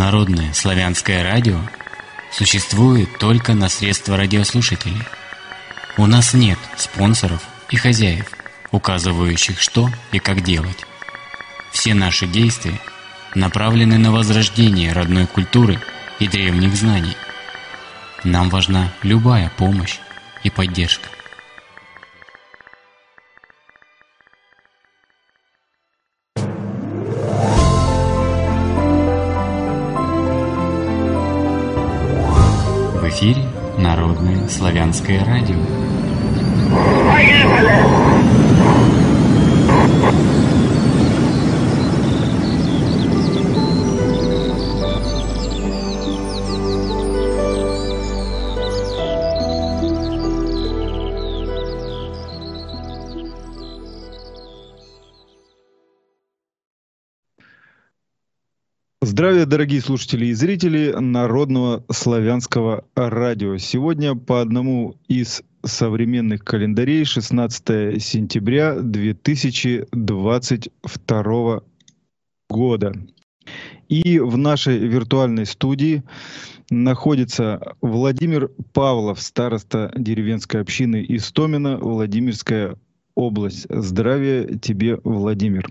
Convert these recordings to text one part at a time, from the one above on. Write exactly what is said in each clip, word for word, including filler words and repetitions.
Народное славянское радио существует только на средства радиослушателей. У нас нет спонсоров и хозяев, указывающих, что и как делать. Все наши действия направлены на возрождение родной культуры и древних знаний. Нам важна любая помощь и поддержка. В эфире Народное славянское радио. Здравия, дорогие слушатели и зрители Народного славянского радио. Сегодня по одному из современных календарей шестнадцатое сентября две тысячи двадцать второго года. И в нашей виртуальной студии находится Владимир Павлов, староста деревенской общины Истомина, Владимирская область. Здравия тебе, Владимир.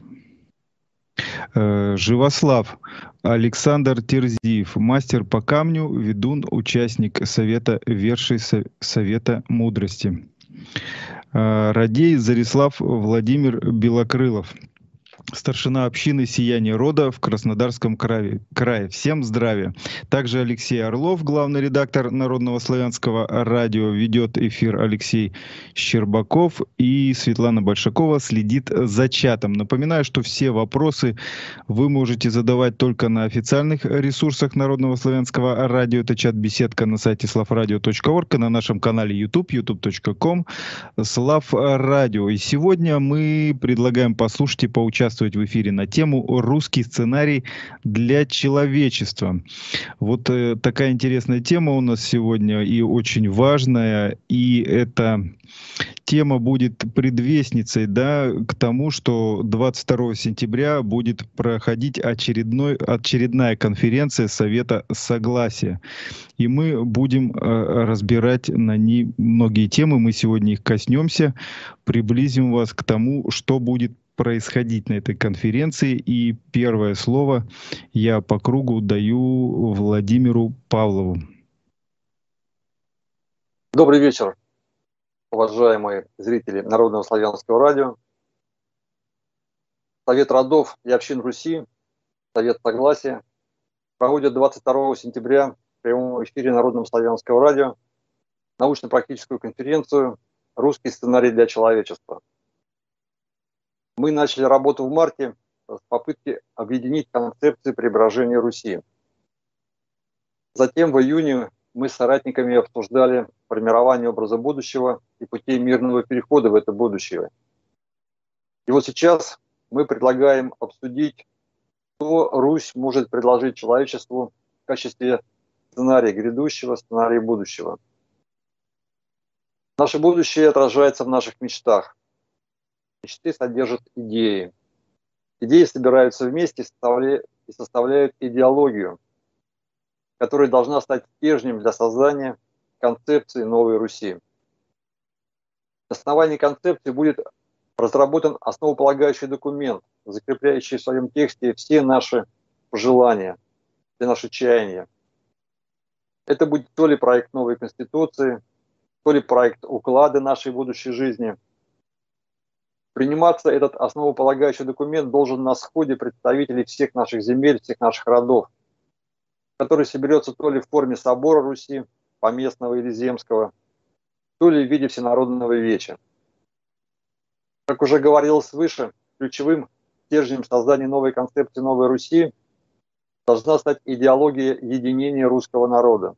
Живослав Александр Терзиев, мастер по камню, ведун, участник Совета Вершей Совета Мудрости. Радей Зарислав Владимир Белокрылов, старшина общины «Сияние рода» в Краснодарском крае. крае. Всем здравия. Также Алексей Орлов, главный редактор Народного славянского радио, ведет эфир Алексей Щербаков, и Светлана Большакова следит за чатом. Напоминаю, что все вопросы вы можете задавать только на официальных ресурсах Народного славянского радио. Это чат-беседка на сайте славрадио точка орг, и на нашем канале YouTube, ютуб точка ком слав радио. И сегодня мы предлагаем послушать и поучаствовать в эфире на тему «Русский сценарий для человечества». Вот э, такая интересная тема у нас сегодня и очень важная. И эта тема будет предвестницей, да, к тому, что двадцать второго сентября будет проходить очередной, очередная конференция Совета Согласия. И мы будем э, разбирать на ней многие темы. Мы сегодня их коснемся, приблизим вас к тому, что будет происходить на этой конференции. И первое слово я по кругу даю Владимиру Павлову. Добрый вечер, уважаемые зрители Народного славянского радио. Совет родов и общин Руси, Совет Согласия проводит двадцать второго сентября в прямом эфире Народного славянского радио научно-практическую конференцию «Русский сценарий для человечества». Мы начали работу в марте с попытки объединить концепции преображения Руси. Затем в июне мы с соратниками обсуждали формирование образа будущего и путей мирного перехода в это будущее. И вот сейчас мы предлагаем обсудить, что Русь может предложить человечеству в качестве сценария грядущего, сценария будущего. Наше будущее отражается в наших мечтах. Мечты содержат идеи. Идеи собираются вместе и составляют идеологию, которая должна стать стержнем для создания концепции новой Руси. На основании концепции будет разработан основополагающий документ, закрепляющий в своем тексте все наши пожелания, все наши чаяния. Это будет то ли проект новой Конституции, то ли проект уклада нашей будущей жизни. Приниматься этот основополагающий документ должен на сходе представителей всех наших земель, всех наших родов, который соберется то ли в форме собора Руси, поместного или земского, то ли в виде всенародного веча. Как уже говорилось выше, ключевым стержнем создания новой концепции новой Руси должна стать идеология единения русского народа.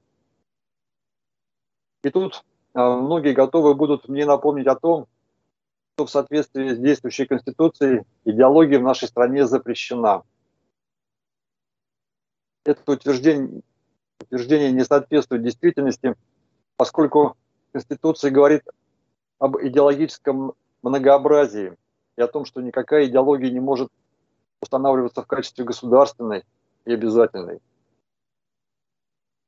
И тут э, многие готовы будут мне напомнить о том, что в соответствии с действующей Конституцией идеология в нашей стране запрещена. Это утверждение, утверждение не соответствует действительности, поскольку Конституция говорит об идеологическом многообразии и о том, что никакая идеология не может устанавливаться в качестве государственной и обязательной.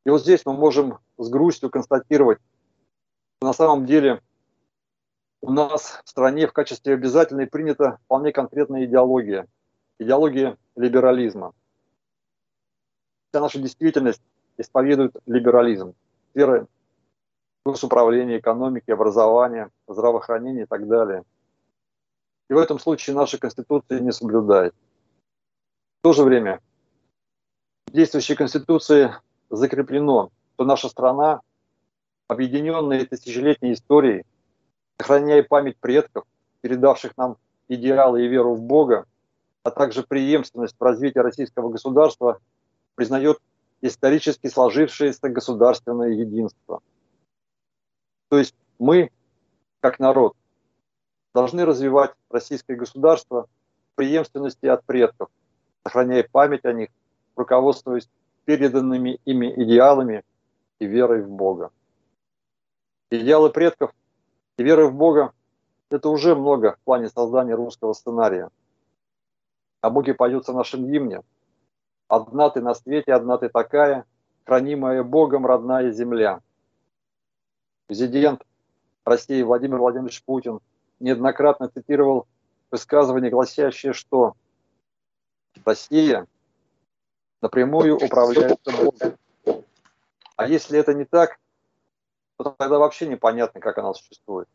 И вот здесь мы можем с грустью констатировать, что на самом деле у нас в стране в качестве обязательной принята вполне конкретная идеология. Идеология либерализма. Вся наша действительность исповедует либерализм. Сферы госуправления, экономики, образования, здравоохранения и так далее. И в этом случае наша Конституция не соблюдает. В то же время в действующей Конституции закреплено, что наша страна, объединенная тысячелетней историей, сохраняя память предков, передавших нам идеалы и веру в Бога, а также преемственность в развитии российского государства, признает исторически сложившееся государственное единство. То есть мы, как народ, должны развивать российское государство в преемственности от предков, сохраняя память о них, руководствуясь переданными ими идеалами и верой в Бога. Идеалы предков и вера в Бога – это уже много в плане создания русского сценария. О Боге поется в нашем гимне: «Одна ты на свете, одна ты такая, хранимая Богом родная земля». Президент России Владимир Владимирович Путин неоднократно цитировал высказывание, гласящее, что Россия напрямую управляется Богом. А если это не так, то тогда вообще непонятно, как она существует.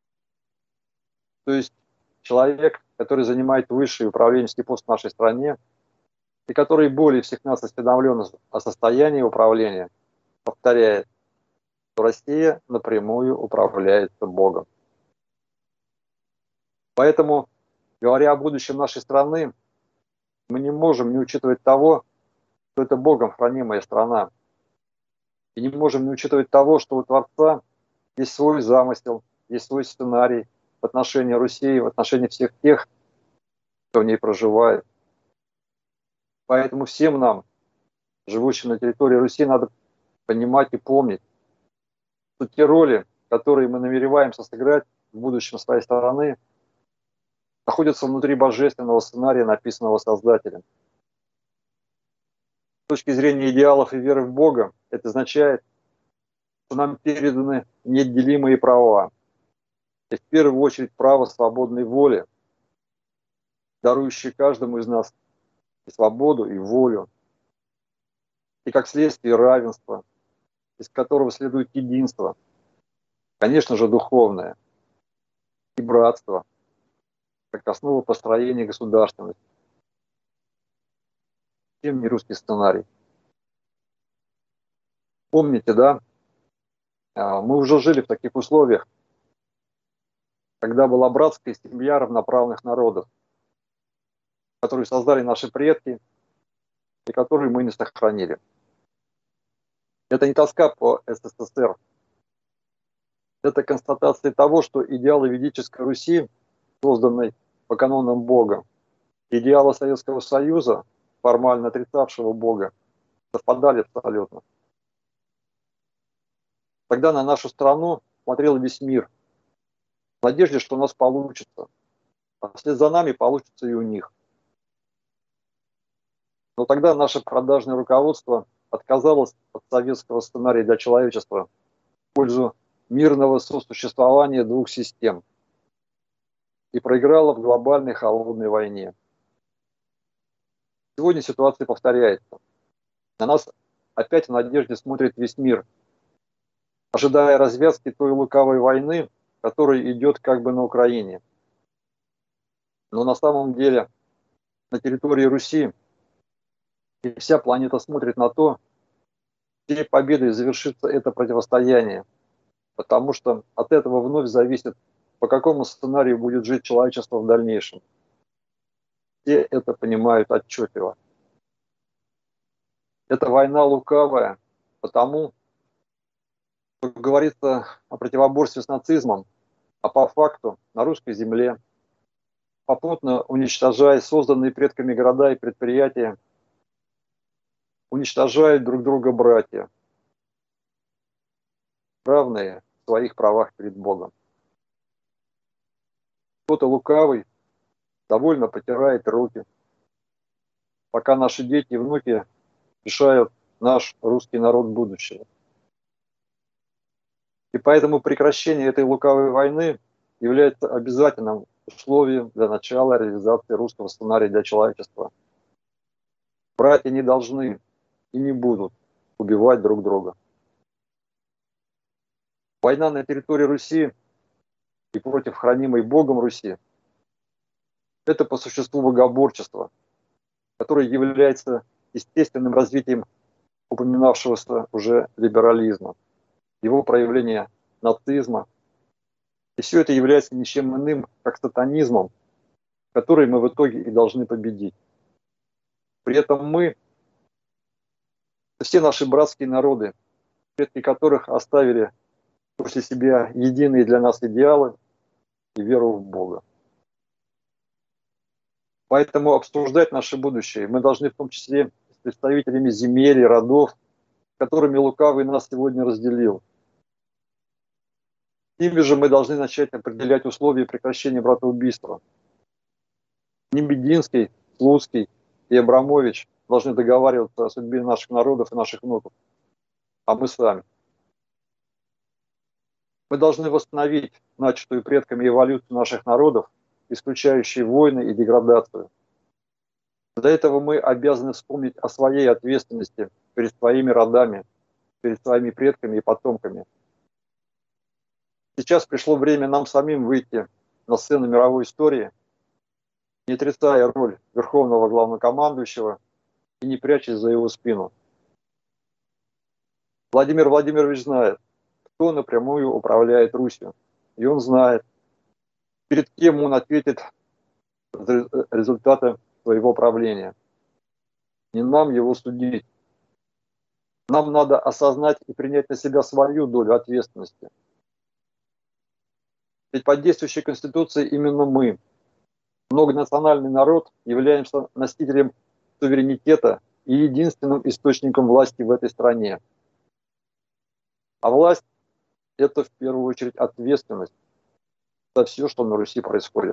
То есть человек, который занимает высший управленческий пост в нашей стране, и который более всех нас осведомлен о состоянии управления, повторяет, что Россия напрямую управляется Богом. Поэтому, говоря о будущем нашей страны, мы не можем не учитывать того, что это Богом хранимая страна. И не можем не учитывать того, что у Творца есть свой замысел, есть свой сценарий в отношении Руси, в отношении всех тех, кто в ней проживает. Поэтому всем нам, живущим на территории Руси, надо понимать и помнить, что те роли, которые мы намереваемся сыграть в будущем своей страны, находятся внутри божественного сценария, написанного Создателем. С точки зрения идеалов и веры в Бога, это означает, что нам переданы неотделимые права. И в первую очередь право свободной воли, дарующее каждому из нас и свободу, и волю, и как следствие равенство, из которого следует единство, конечно же, духовное, и братство, как основа построения государственности. Чем не русский сценарий? Помните, да, мы уже жили в таких условиях, когда была братская семья равноправных народов, которую создали наши предки и которую мы не сохранили. Это не тоска по СССР. Это констатация того, что идеалы ведической Руси, созданной по канонам Бога, идеалы Советского Союза, формально отрицавшего Бога, совпадали абсолютно. Тогда на нашу страну смотрел весь мир в надежде, что у нас получится. А вслед за нами получится и у них. Но тогда наше продажное руководство отказалось от советского сценария для человечества в пользу мирного сосуществования двух систем и проиграло в глобальной холодной войне. Сегодня ситуация повторяется. На нас опять в надежде смотрит весь мир, ожидая развязки той лукавой войны, которая идет как бы на Украине. Но на самом деле на территории Руси и вся планета смотрит на то, чьей победой завершится это противостояние, потому что от этого вновь зависит, по какому сценарию будет жить человечество в дальнейшем. Все это понимают отчетливо. Это война лукавая, потому что говорится о противоборстве с нацизмом, а по факту на русской земле, попутно уничтожая созданные предками города и предприятия, уничтожают друг друга братья, равные в своих правах перед Богом. Кто-то лукавый довольно потирает руки, пока наши дети и внуки решают наш русский народ будущего. И поэтому прекращение этой лукавой войны является обязательным условием для начала реализации русского сценария для человечества. Братья не должны и не будут убивать друг друга. Война на территории Руси и против хранимой Богом Руси – это по существу богоборчество, которое является естественным развитием упоминавшегося уже либерализма, его проявления нацизма. И все это является ничем иным, как сатанизмом, который мы в итоге и должны победить. При этом мы, все наши братские народы, предки которых оставили после себя единые для нас идеалы и веру в Бога. Поэтому обсуждать наше будущее мы должны в том числе с представителями земель и родов, которыми лукавый нас сегодня разделил. Ими же мы должны начать определять условия прекращения братоубийства. Не Мединский, Слуцкий и Абрамович должны договариваться о судьбе наших народов и наших внуков, а мы сами. Мы должны восстановить начатую предками эволюцию наших народов, исключающую войны и деградацию. Для этого мы обязаны вспомнить о своей ответственности перед своими родами, перед своими предками и потомками. Сейчас пришло время нам самим выйти на сцену мировой истории, не отрицая роль верховного главнокомандующего и не прячась за его спину. Владимир Владимирович знает, кто напрямую управляет Русью, и он знает, перед кем он ответит за результаты своего правления. Не нам его судить. Нам надо осознать и принять на себя свою долю ответственности. Ведь по действующей Конституции именно мы, многонациональный народ, являемся носителем суверенитета и единственным источником власти в этой стране. А власть – это в первую очередь ответственность за все, что на Руси происходит.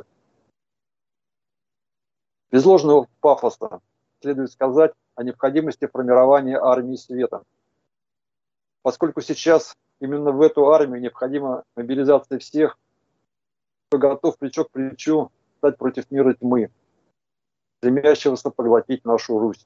Без ложного пафоса следует сказать о необходимости формирования армии света. Поскольку сейчас именно в эту армию необходима мобилизация всех, кто готов плечо к плечу стать против мира тьмы, стремящегося поглотить нашу Русь.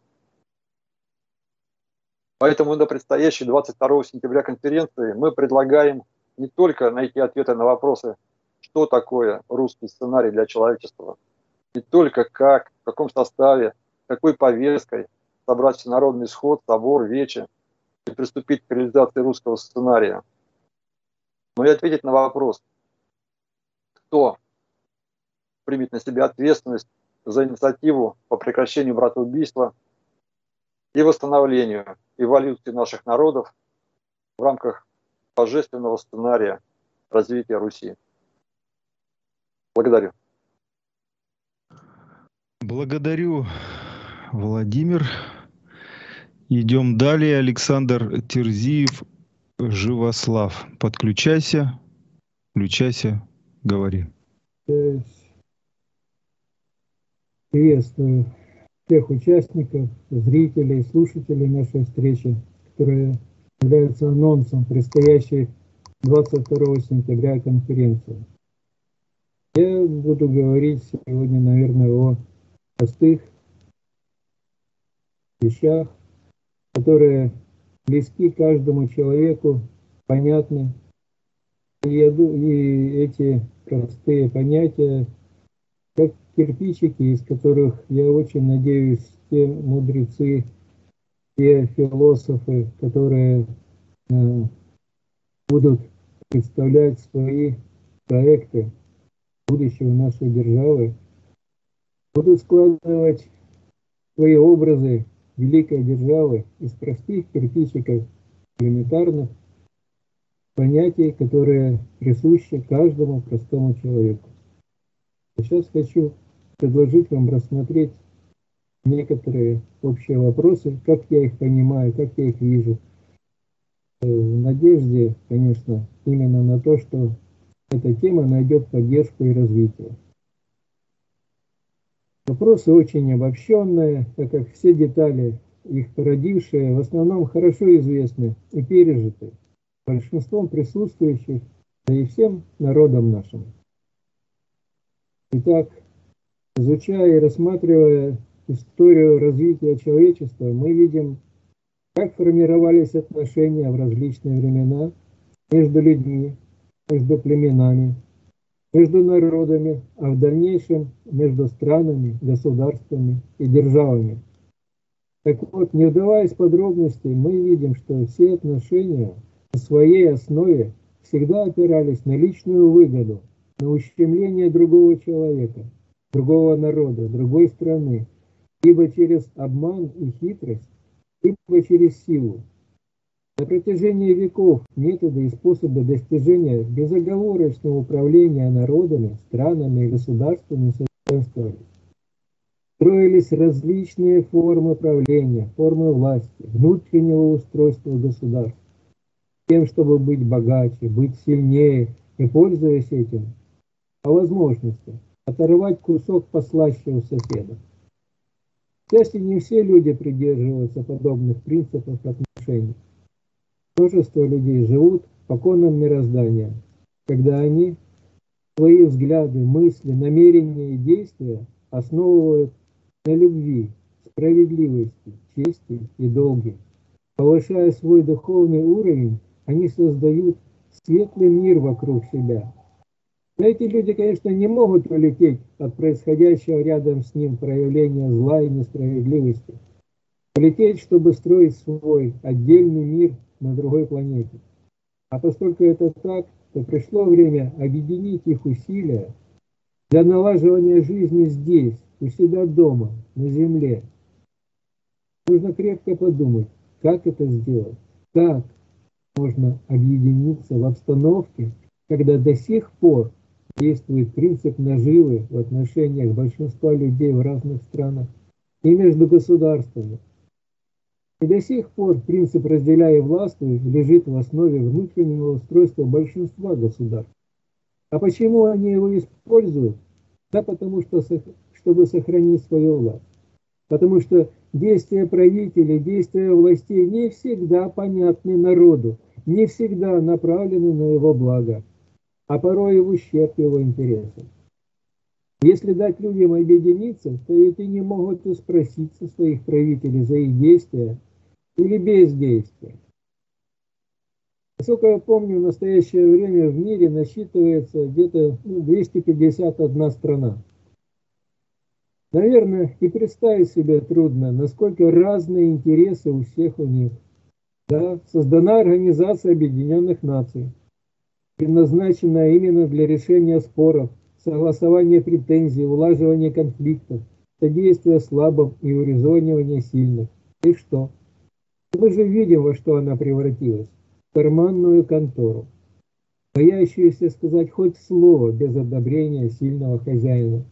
Поэтому на предстоящей двадцать второго сентября конференции мы предлагаем не только найти ответы на вопросы, что такое русский сценарий для человечества, не только как, в каком составе, какой повесткой собрать всенародный сход, собор, вече и приступить к реализации русского сценария, но и ответить на вопрос, кто примет на себя ответственность за инициативу по прекращению братоубийства и восстановлению эволюции наших народов в рамках божественного сценария развития Руси. Благодарю. Благодарю, Владимир. Идем далее. Александр Терзиев, Живослав. Подключайся, включайся, говори. Приветствую всех участников, зрителей, слушателей нашей встречи, которая является анонсом предстоящей двадцать второго сентября конференции. Я буду говорить сегодня, наверное, о простых вещах, которые близки каждому человеку, понятны. И, я, и эти простые понятия, как кирпичики, из которых, я очень надеюсь, те мудрецы, те философы, которые э, будут представлять свои проекты будущего нашей державы, будут складывать свои образы великой державы из простых кирпичиков, элементарных понятий, которые присущи каждому простому человеку. Сейчас хочу предложить вам рассмотреть некоторые общие вопросы, как я их понимаю, как я их вижу. В надежде, конечно, именно на то, что эта тема найдет поддержку и развитие. Вопросы очень обобщенные, так как все детали их породившие, в основном хорошо известны и пережиты большинством присутствующих, да и всем народом нашим. Итак, изучая и рассматривая историю развития человечества, мы видим, как формировались отношения в различные времена между людьми, между племенами, между народами, а в дальнейшем между странами, государствами и державами. Так вот, не вдаваясь в подробности, мы видим, что все отношения в своей основе всегда опирались на личную выгоду, на ущемление другого человека, другого народа, другой страны, либо через обман и хитрость, либо через силу. На протяжении веков методы и способы достижения безоговорочного управления народами, странами и государствами совершенствовались. Строились различные формы правления, формы власти, внутреннего устройства государств, тем, чтобы быть богаче, быть сильнее и, пользуясь этим, по возможности оторвать кусок послаще у соседа. К счастью, не все люди придерживаются подобных принципов отношений. Множество людей живут по законам мироздания, когда они свои взгляды, мысли, намерения и действия основывают на любви, справедливости, чести и долге. Повышая свой духовный уровень, они создают светлый мир вокруг себя. Но эти люди, конечно, не могут улететь от происходящего рядом с ним проявления зла и несправедливости. Улететь, чтобы строить свой отдельный мир на другой планете. А поскольку это так, то пришло время объединить их усилия для налаживания жизни здесь, у себя дома, на земле. Нужно крепко подумать, как это сделать, как можно объединиться в обстановке, когда до сих пор действует принцип наживы в отношениях большинства людей в разных странах и между государствами. И до сих пор принцип «разделяй и властвуй» лежит в основе внутреннего устройства большинства государств. А почему они его используют? Да потому что, чтобы сохранить свою власть. Потому что действия правителей, действия властей не всегда понятны народу, не всегда направлены на его благо, а порой и в ущерб его интересам. Если дать людям объединиться, то эти не могут и спросить со своих правителей за их действия или бездействие. Насколько я помню, в настоящее время в мире насчитывается где-то ну, двести пятьдесят одна страна. Наверное, и представить себе трудно, насколько разные интересы у всех у них. Да, создана Организация Объединенных Наций, предназначенная именно для решения споров, согласования претензий, улаживания конфликтов, содействия слабым и урезонивания сильных. И что? Мы же видим, во что она превратилась. В карманную контору, боящуюся сказать хоть слово без одобрения сильного хозяина.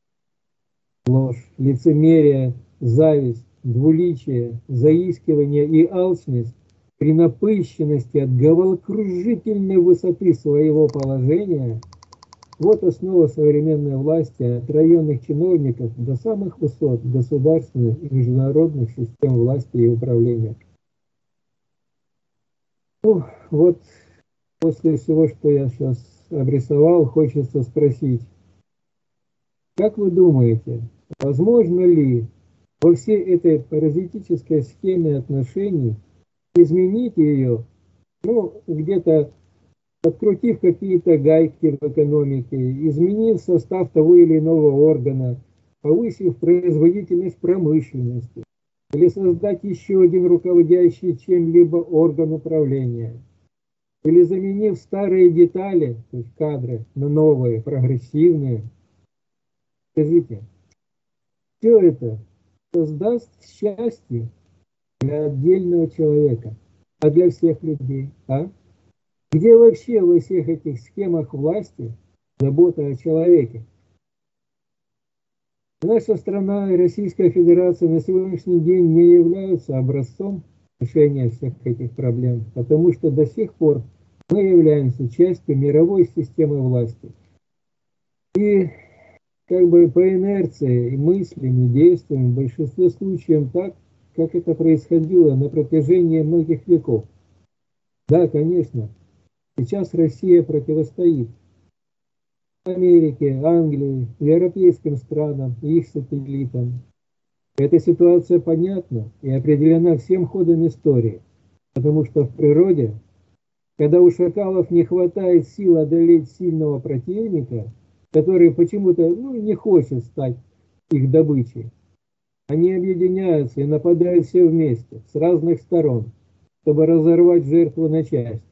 Ложь, лицемерие, зависть, двуличие, заискивание и алчность при напыщенности от головокружительной высоты своего положения – вот основа современной власти от районных чиновников до самых высот государственных и международных систем власти и управления. Ну, вот после всего, что я сейчас обрисовал, хочется спросить, как вы думаете, возможно ли во всей этой паразитической схеме отношений изменить ее, ну, где-то подкрутив какие-то гайки в экономике, изменив состав того или иного органа, повысив производительность промышленности, или создать еще один руководящий чем-либо орган управления, или заменив старые детали, то есть кадры, на новые, прогрессивные. Скажите, все это создаст счастье для отдельного человека, а для всех людей, а? Где вообще во всех этих схемах власти забота о человеке? Наша страна и Российская Федерация на сегодняшний день не являются образцом решения всех этих проблем, потому что до сих пор мы являемся частью мировой системы власти. И как бы по инерции и мыслями, действуем в большинстве случаев так, как это происходило на протяжении многих веков. Да, конечно, сейчас Россия противостоит Америке, Англии, европейским странам и их сателлитам. Эта ситуация понятна и определена всем ходом истории, потому что в природе, когда у шакалов не хватает сил одолеть сильного противника, который почему-то ну, не хочет стать их добычей, они объединяются и нападают все вместе, с разных сторон, чтобы разорвать жертву на части.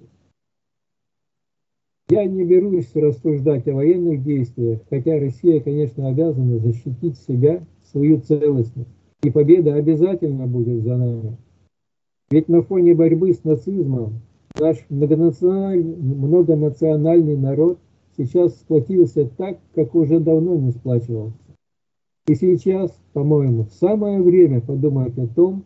Я не берусь рассуждать о военных действиях, хотя Россия, конечно, обязана защитить себя, свою целостность, и победа обязательно будет за нами. Ведь на фоне борьбы с нацизмом наш многонациональный, многонациональный народ сейчас сплотился так, как уже давно не сплачивался. И сейчас, по-моему, самое время подумать о том,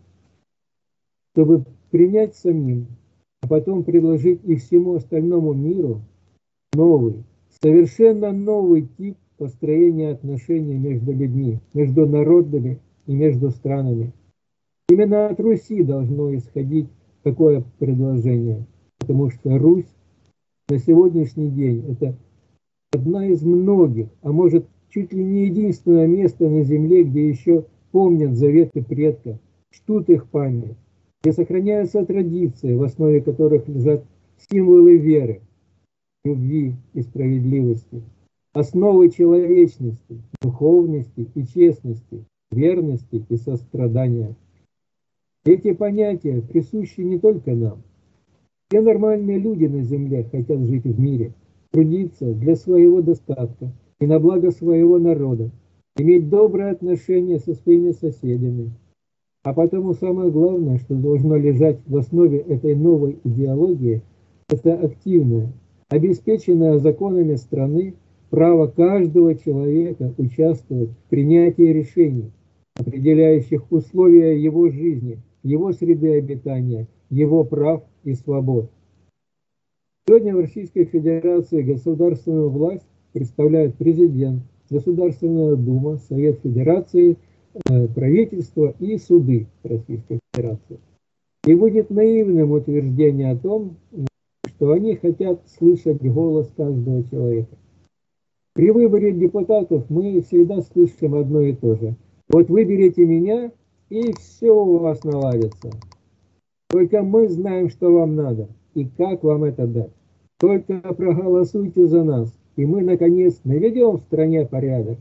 чтобы принять самим, а потом предложить и всему остальному миру новый, совершенно новый тип построения отношений между людьми, между народами и между странами. Именно от Руси должно исходить такое предложение, потому что Русь на сегодняшний день это одна из многих, а может чуть ли не единственное место на земле, где еще помнят заветы предков, чтут их память, где сохраняются традиции, в основе которых лежат символы веры, любви и справедливости, основы человечности, духовности и честности, верности и сострадания. Эти понятия присущи не только нам. Все нормальные люди на земле хотят жить в мире, трудиться для своего достатка и на благо своего народа, иметь добрые отношения со своими соседями. А потому самое главное, что должно лежать в основе этой новой идеологии, это активное, обеспеченное законами страны право каждого человека участвовать в принятии решений, определяющих условия его жизни, его среды обитания, его прав и свобод. Сегодня в Российской Федерации государственную власть представляют президент, Государственная Дума, Совет Федерации, правительство и суды Российской Федерации. И будет наивным утверждение о том, что они хотят слышать голос каждого человека. При выборе депутатов мы всегда слышим одно и то же. Вот выберите меня, и все у вас наладится. Только мы знаем, что вам надо, и как вам это дать. Только проголосуйте за нас, и мы, наконец, наведем в стране порядок.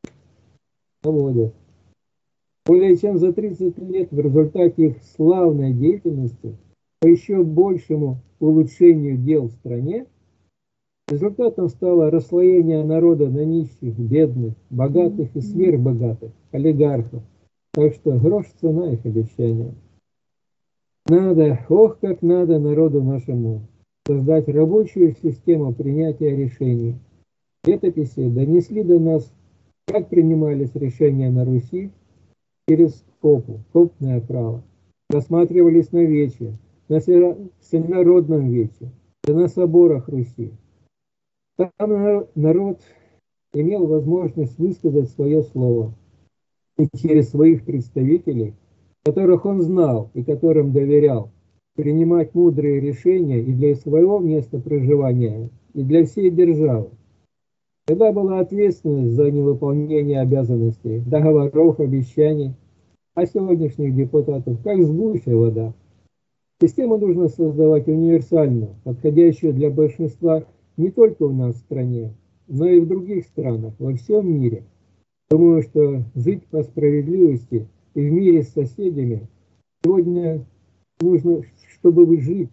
Наводят. Более чем за тридцать лет в результате их славной деятельности по еще большему улучшению дел в стране, результатом стало расслоение народа на нищих, бедных, богатых и сверхбогатых, олигархов. Так что грош цена их обещания. Надо, ох, как надо народу нашему создать рабочую систему принятия решений. Летописи донесли до нас, как принимались решения на Руси через копу, копное право. Рассматривались на вече, на всенародном вече, да на соборах Руси. Там народ имел возможность высказать свое слово. И через своих представителей, которых он знал и которым доверял, принимать мудрые решения и для своего места проживания, и для всей державы. Тогда была ответственность за невыполнение обязанностей, договоров, обещаний, а сегодняшних депутатов как с гуся вода. Систему нужно создавать универсальную, подходящую для большинства не только у нас в стране, но и в других странах, во всем мире. Думаю, что жить по справедливости и в мире с соседями сегодня нужно, чтобы вы жить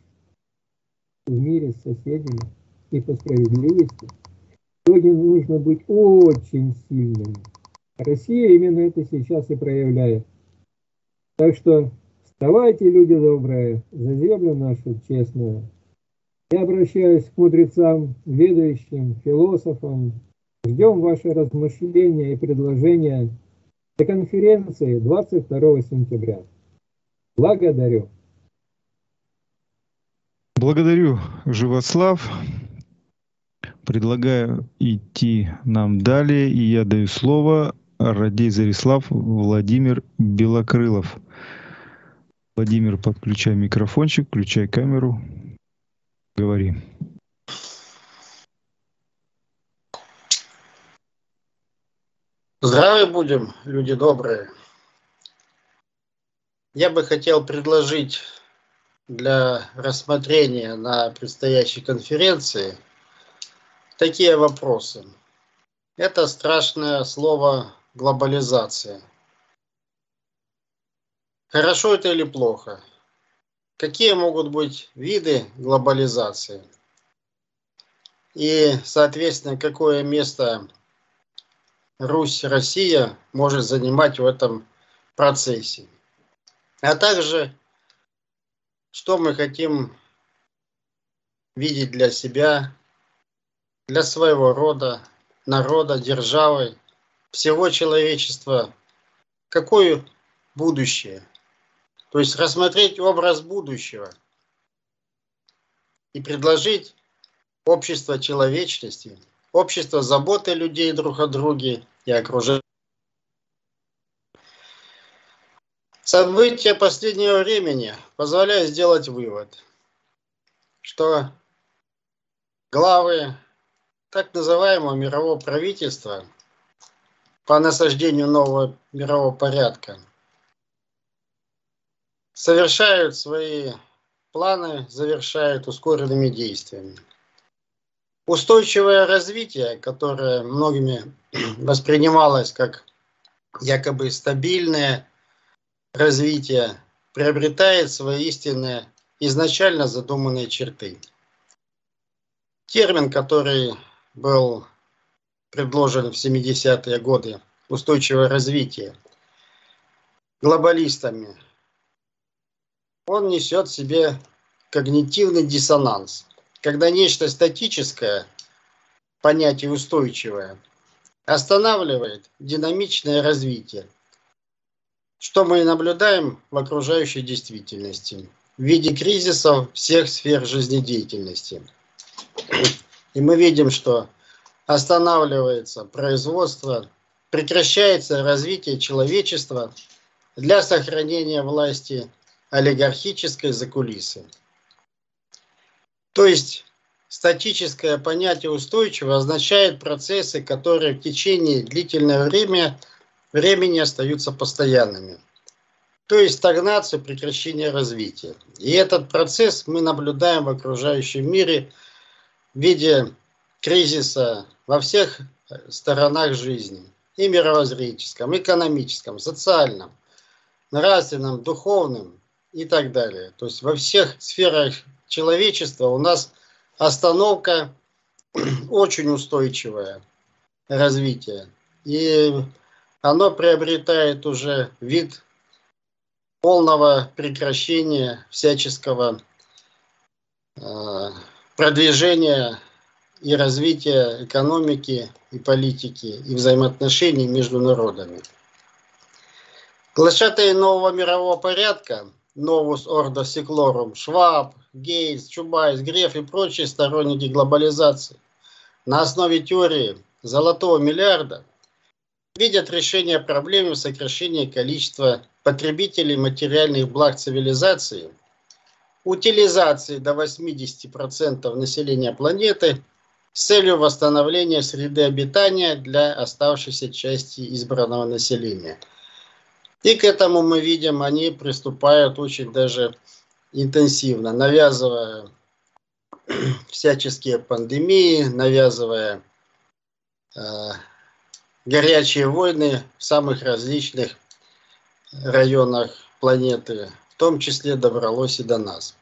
в мире с соседями и по справедливости, сегодня нужно быть очень сильными. Россия именно это сейчас и проявляет. Так что вставайте, люди добрые, за землю нашу честную. Я обращаюсь к мудрецам, ведающим, философам. Ждем ваши размышления и предложения до конференции двадцать второго сентября. Благодарю. Благодарю, Живослав. Предлагаю идти нам далее, и я даю слово Радей Зарислав Владимир Белокрылов. Владимир, подключай микрофончик, включай камеру. Говори. Здравы будем, люди добрые. Я бы хотел предложить для рассмотрения на предстоящей конференции такие вопросы. Это страшное слово глобализация. Хорошо это или плохо? Какие могут быть виды глобализации? И, соответственно, какое место Русь, Россия может занимать в этом процессе? А также, что мы хотим видеть для себя, для своего рода, народа, державы, всего человечества, какое будущее. То есть рассмотреть образ будущего и предложить общество человечности, общество заботы людей друг о друге и окружения. События последнего времени позволяют сделать вывод, что главы так называемого мирового правительства по насаждению нового мирового порядка совершают свои планы, завершают ускоренными действиями. Устойчивое развитие, которое многими воспринималось как якобы стабильное развитие, приобретает свои истинные, изначально задуманные черты. Термин, который был предложен в семидесятые годы, устойчивое развитие, глобалистами, он несет в себе когнитивный диссонанс, когда нечто статическое, понятие устойчивое, останавливает динамичное развитие, что мы и наблюдаем в окружающей действительности в виде кризисов всех сфер жизнедеятельности. И мы видим, что останавливается производство, прекращается развитие человечества для сохранения власти олигархической закулисы. То есть статическое понятие устойчиво означает процессы, которые в течение длительного времени, времени остаются постоянными. То есть стагнация, прекращение развития. И этот процесс мы наблюдаем в окружающем мире в виде кризиса во всех сторонах жизни. И мировоззренческом, экономическом, социальном, нравственном, духовном и так далее. То есть во всех сферах человечества у нас остановка очень устойчивое развитие. И оно приобретает уже вид полного прекращения всяческого э, продвижения и развития экономики и политики и взаимоотношений между народами. Глашатаи нового мирового порядка, Novus Ordo Seclorum, Шваб, Гейтс, Чубайс, Греф и прочие сторонники глобализации на основе теории золотого миллиарда видят решение проблемы сокращения количества потребителей материальных благ цивилизации, утилизации до восьмидесяти процентов населения планеты с целью восстановления среды обитания для оставшейся части избранного населения. И к этому мы видим, они приступают очень даже интенсивно, навязывая всяческие пандемии, навязывая э, горячие войны в самых различных районах планеты, в том числе добралось и до нас.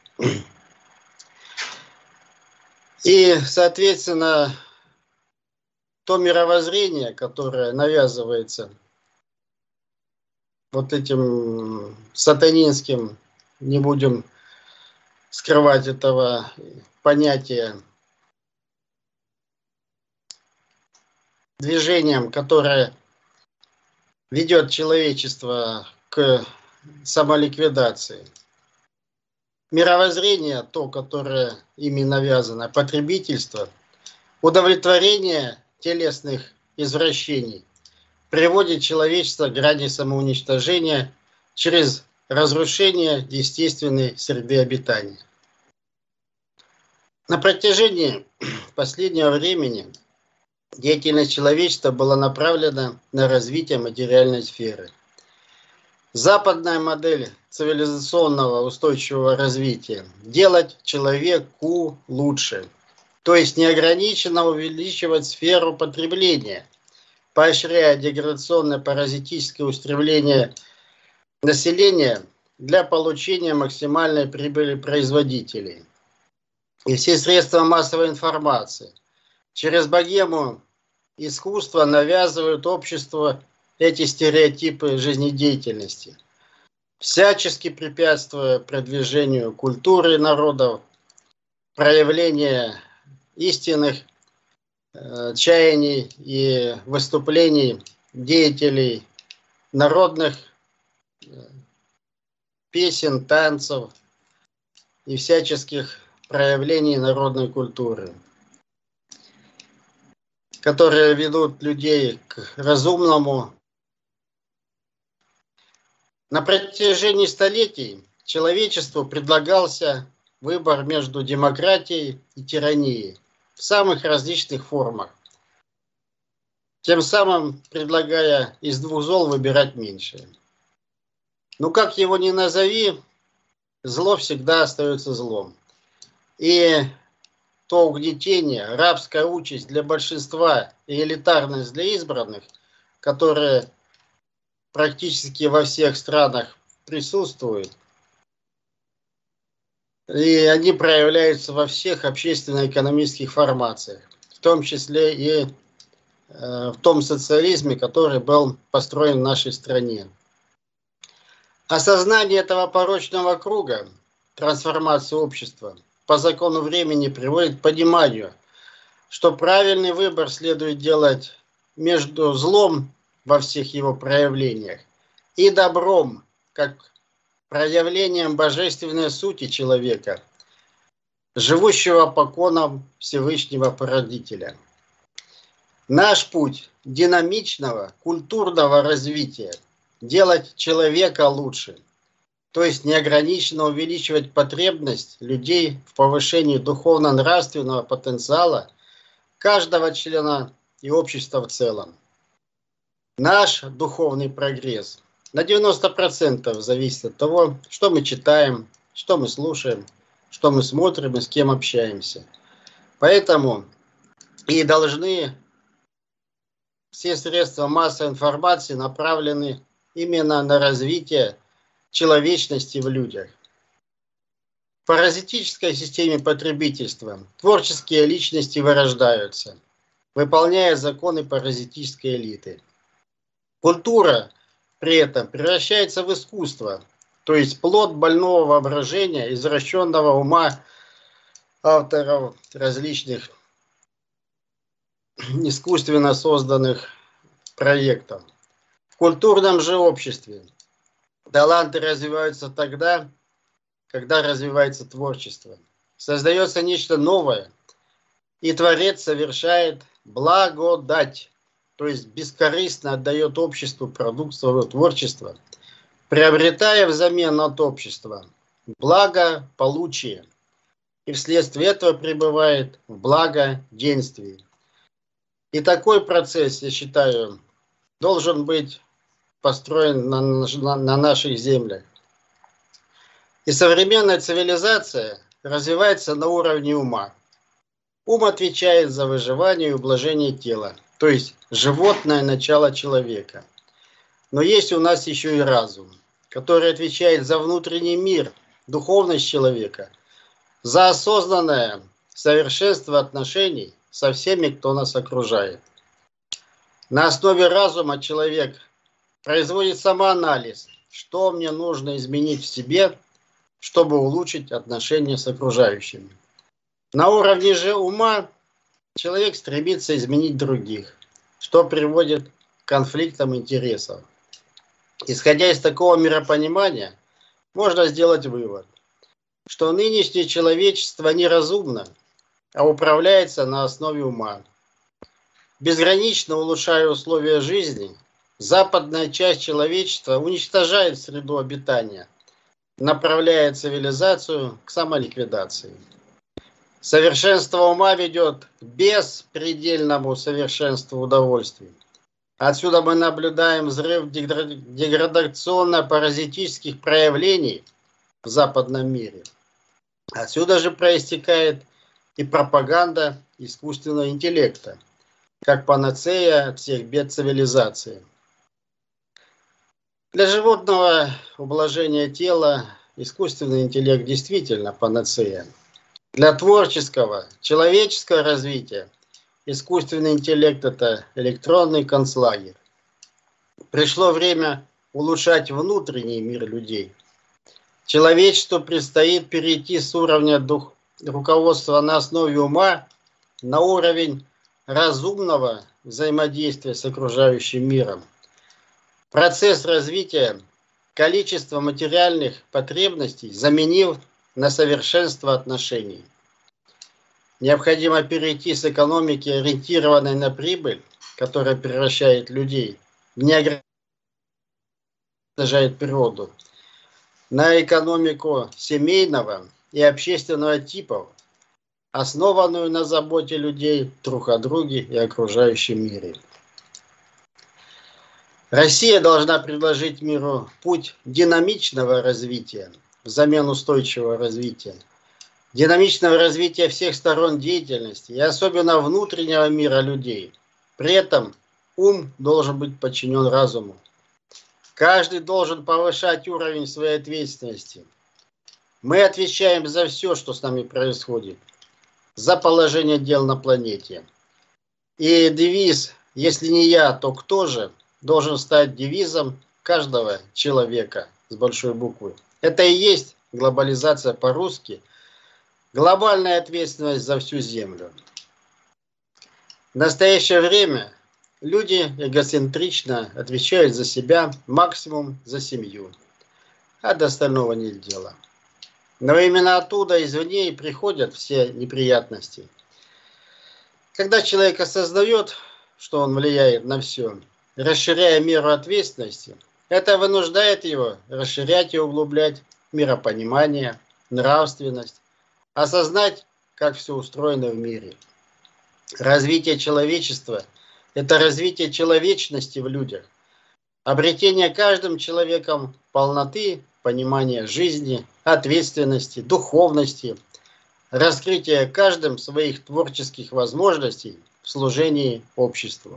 И, соответственно, то мировоззрение, которое навязывается вот этим сатанинским, не будем скрывать этого понятия, движением, которое ведет человечество к самоликвидации. Мировоззрение, то, которое ими навязано, потребительство, удовлетворение телесных извращений, приводит человечество к грани самоуничтожения через разрушения естественной среды обитания. На протяжении последнего времени деятельность человечества была направлена на развитие материальной сферы. Западная модель цивилизационного устойчивого развития – делать человеку лучше, то есть неограниченно увеличивать сферу потребления, поощряя деградационное паразитическое устремление населения для получения максимальной прибыли производителей. И все средства массовой информации через богему искусства навязывают обществу эти стереотипы жизнедеятельности, всячески препятствуя продвижению культуры народов, проявления истинных э, чаяний и выступлений деятелей народных э, песен, танцев и всяческих проявлений народной культуры, которые ведут людей к разумному. На протяжении столетий человечеству предлагался выбор между демократией и тиранией в самых различных формах, тем самым предлагая из двух зол выбирать меньшее. Но как его ни назови, зло всегда остается злом. И то угнетение, рабская участь для большинства и элитарность для избранных, которые практически во всех странах присутствуют, и они проявляются во всех общественно-экономических формациях, в том числе и э, в том социализме, который был построен в нашей стране. Осознание этого порочного круга, трансформации общества, по закону времени приводит к пониманию, что правильный выбор следует делать между злом во всех его проявлениях и добром, как проявлением божественной сути человека, живущего по конам Всевышнего Породителя. Наш путь динамичного, культурного развития – делать человека лучше, то есть неограниченно увеличивать потребность людей в повышении духовно-нравственного потенциала каждого члена и общества в целом. Наш духовный прогресс на девяносто процентов зависит от того, что мы читаем, что мы слушаем, что мы смотрим и с кем общаемся. Поэтому и должны все средства массовой информации направлены именно на развитие человечности в людях. В паразитической системе потребительства творческие личности вырождаются, выполняя законы паразитической элиты. Культура при этом превращается в искусство, то есть плод больного воображения, извращенного ума авторов различных искусственно созданных проектов. В культурном же обществе таланты развиваются тогда, когда развивается творчество. Создается нечто новое, и Творец совершает благодать, то есть бескорыстно отдает обществу продукт своего творчества, приобретая взамен от общества благополучие, и вследствие этого пребывает в благоденствии. И такой процесс, я считаю, должен быть построен на, на, на наших землях. И современная цивилизация развивается на уровне ума. Ум отвечает за выживание и ублажение тела, то есть животное начало человека. Но есть у нас еще и разум, который отвечает за внутренний мир, духовность человека, за осознанное совершенство отношений со всеми, кто нас окружает. На основе разума человек производит самоанализ, что мне нужно изменить в себе, чтобы улучшить отношения с окружающими. На уровне же ума человек стремится изменить других, что приводит к конфликтам интересов. Исходя из такого миропонимания, можно сделать вывод, что нынешнее человечество неразумно, а управляется на основе ума. Безгранично улучшая условия жизни, западная часть человечества уничтожает среду обитания, направляет цивилизацию к самоликвидации. Совершенство ума ведет к беспредельному совершенству удовольствий. Отсюда мы наблюдаем взрыв деградационно-паразитических проявлений в западном мире. Отсюда же проистекает и пропаганда искусственного интеллекта, как панацея от всех бед цивилизации. Для животного ублажения тела искусственный интеллект действительно панацея. Для творческого, человеческого развития искусственный интеллект – это электронный концлагерь. Пришло время улучшать внутренний мир людей. Человечеству предстоит перейти с уровня дух, руководства на основе ума на уровень разумного взаимодействия с окружающим миром. Процесс развития количества материальных потребностей заменил на совершенство отношений. Необходимо перейти с экономики, ориентированной на прибыль, которая превращает людей в неограниченную, уничтожает природу, на экономику семейного и общественного типов, основанную на заботе людей друг о друге и окружающем мире. Россия должна предложить миру путь динамичного развития взамен устойчивого развития. Динамичного развития всех сторон деятельности и особенно внутреннего мира людей. При этом ум должен быть подчинен разуму. Каждый должен повышать уровень своей ответственности. Мы отвечаем за все, что с нами происходит, за положение дел на планете. И девиз «Если не я, то кто же?» должен стать девизом каждого человека с большой буквы. Это и есть глобализация по-русски, глобальная ответственность за всю Землю. В настоящее время люди эгоцентрично отвечают за себя, максимум за семью, а до остального нет дела. Но именно оттуда, извне, и приходят все неприятности. Когда человек осознает, что он влияет на все, расширяя меру ответственности, это вынуждает его расширять и углублять миропонимание, нравственность, осознать, как все устроено в мире. Развитие человечества – это развитие человечности в людях, обретение каждым человеком полноты, понимания жизни, ответственности, духовности, раскрытие каждым своих творческих возможностей в служении обществу.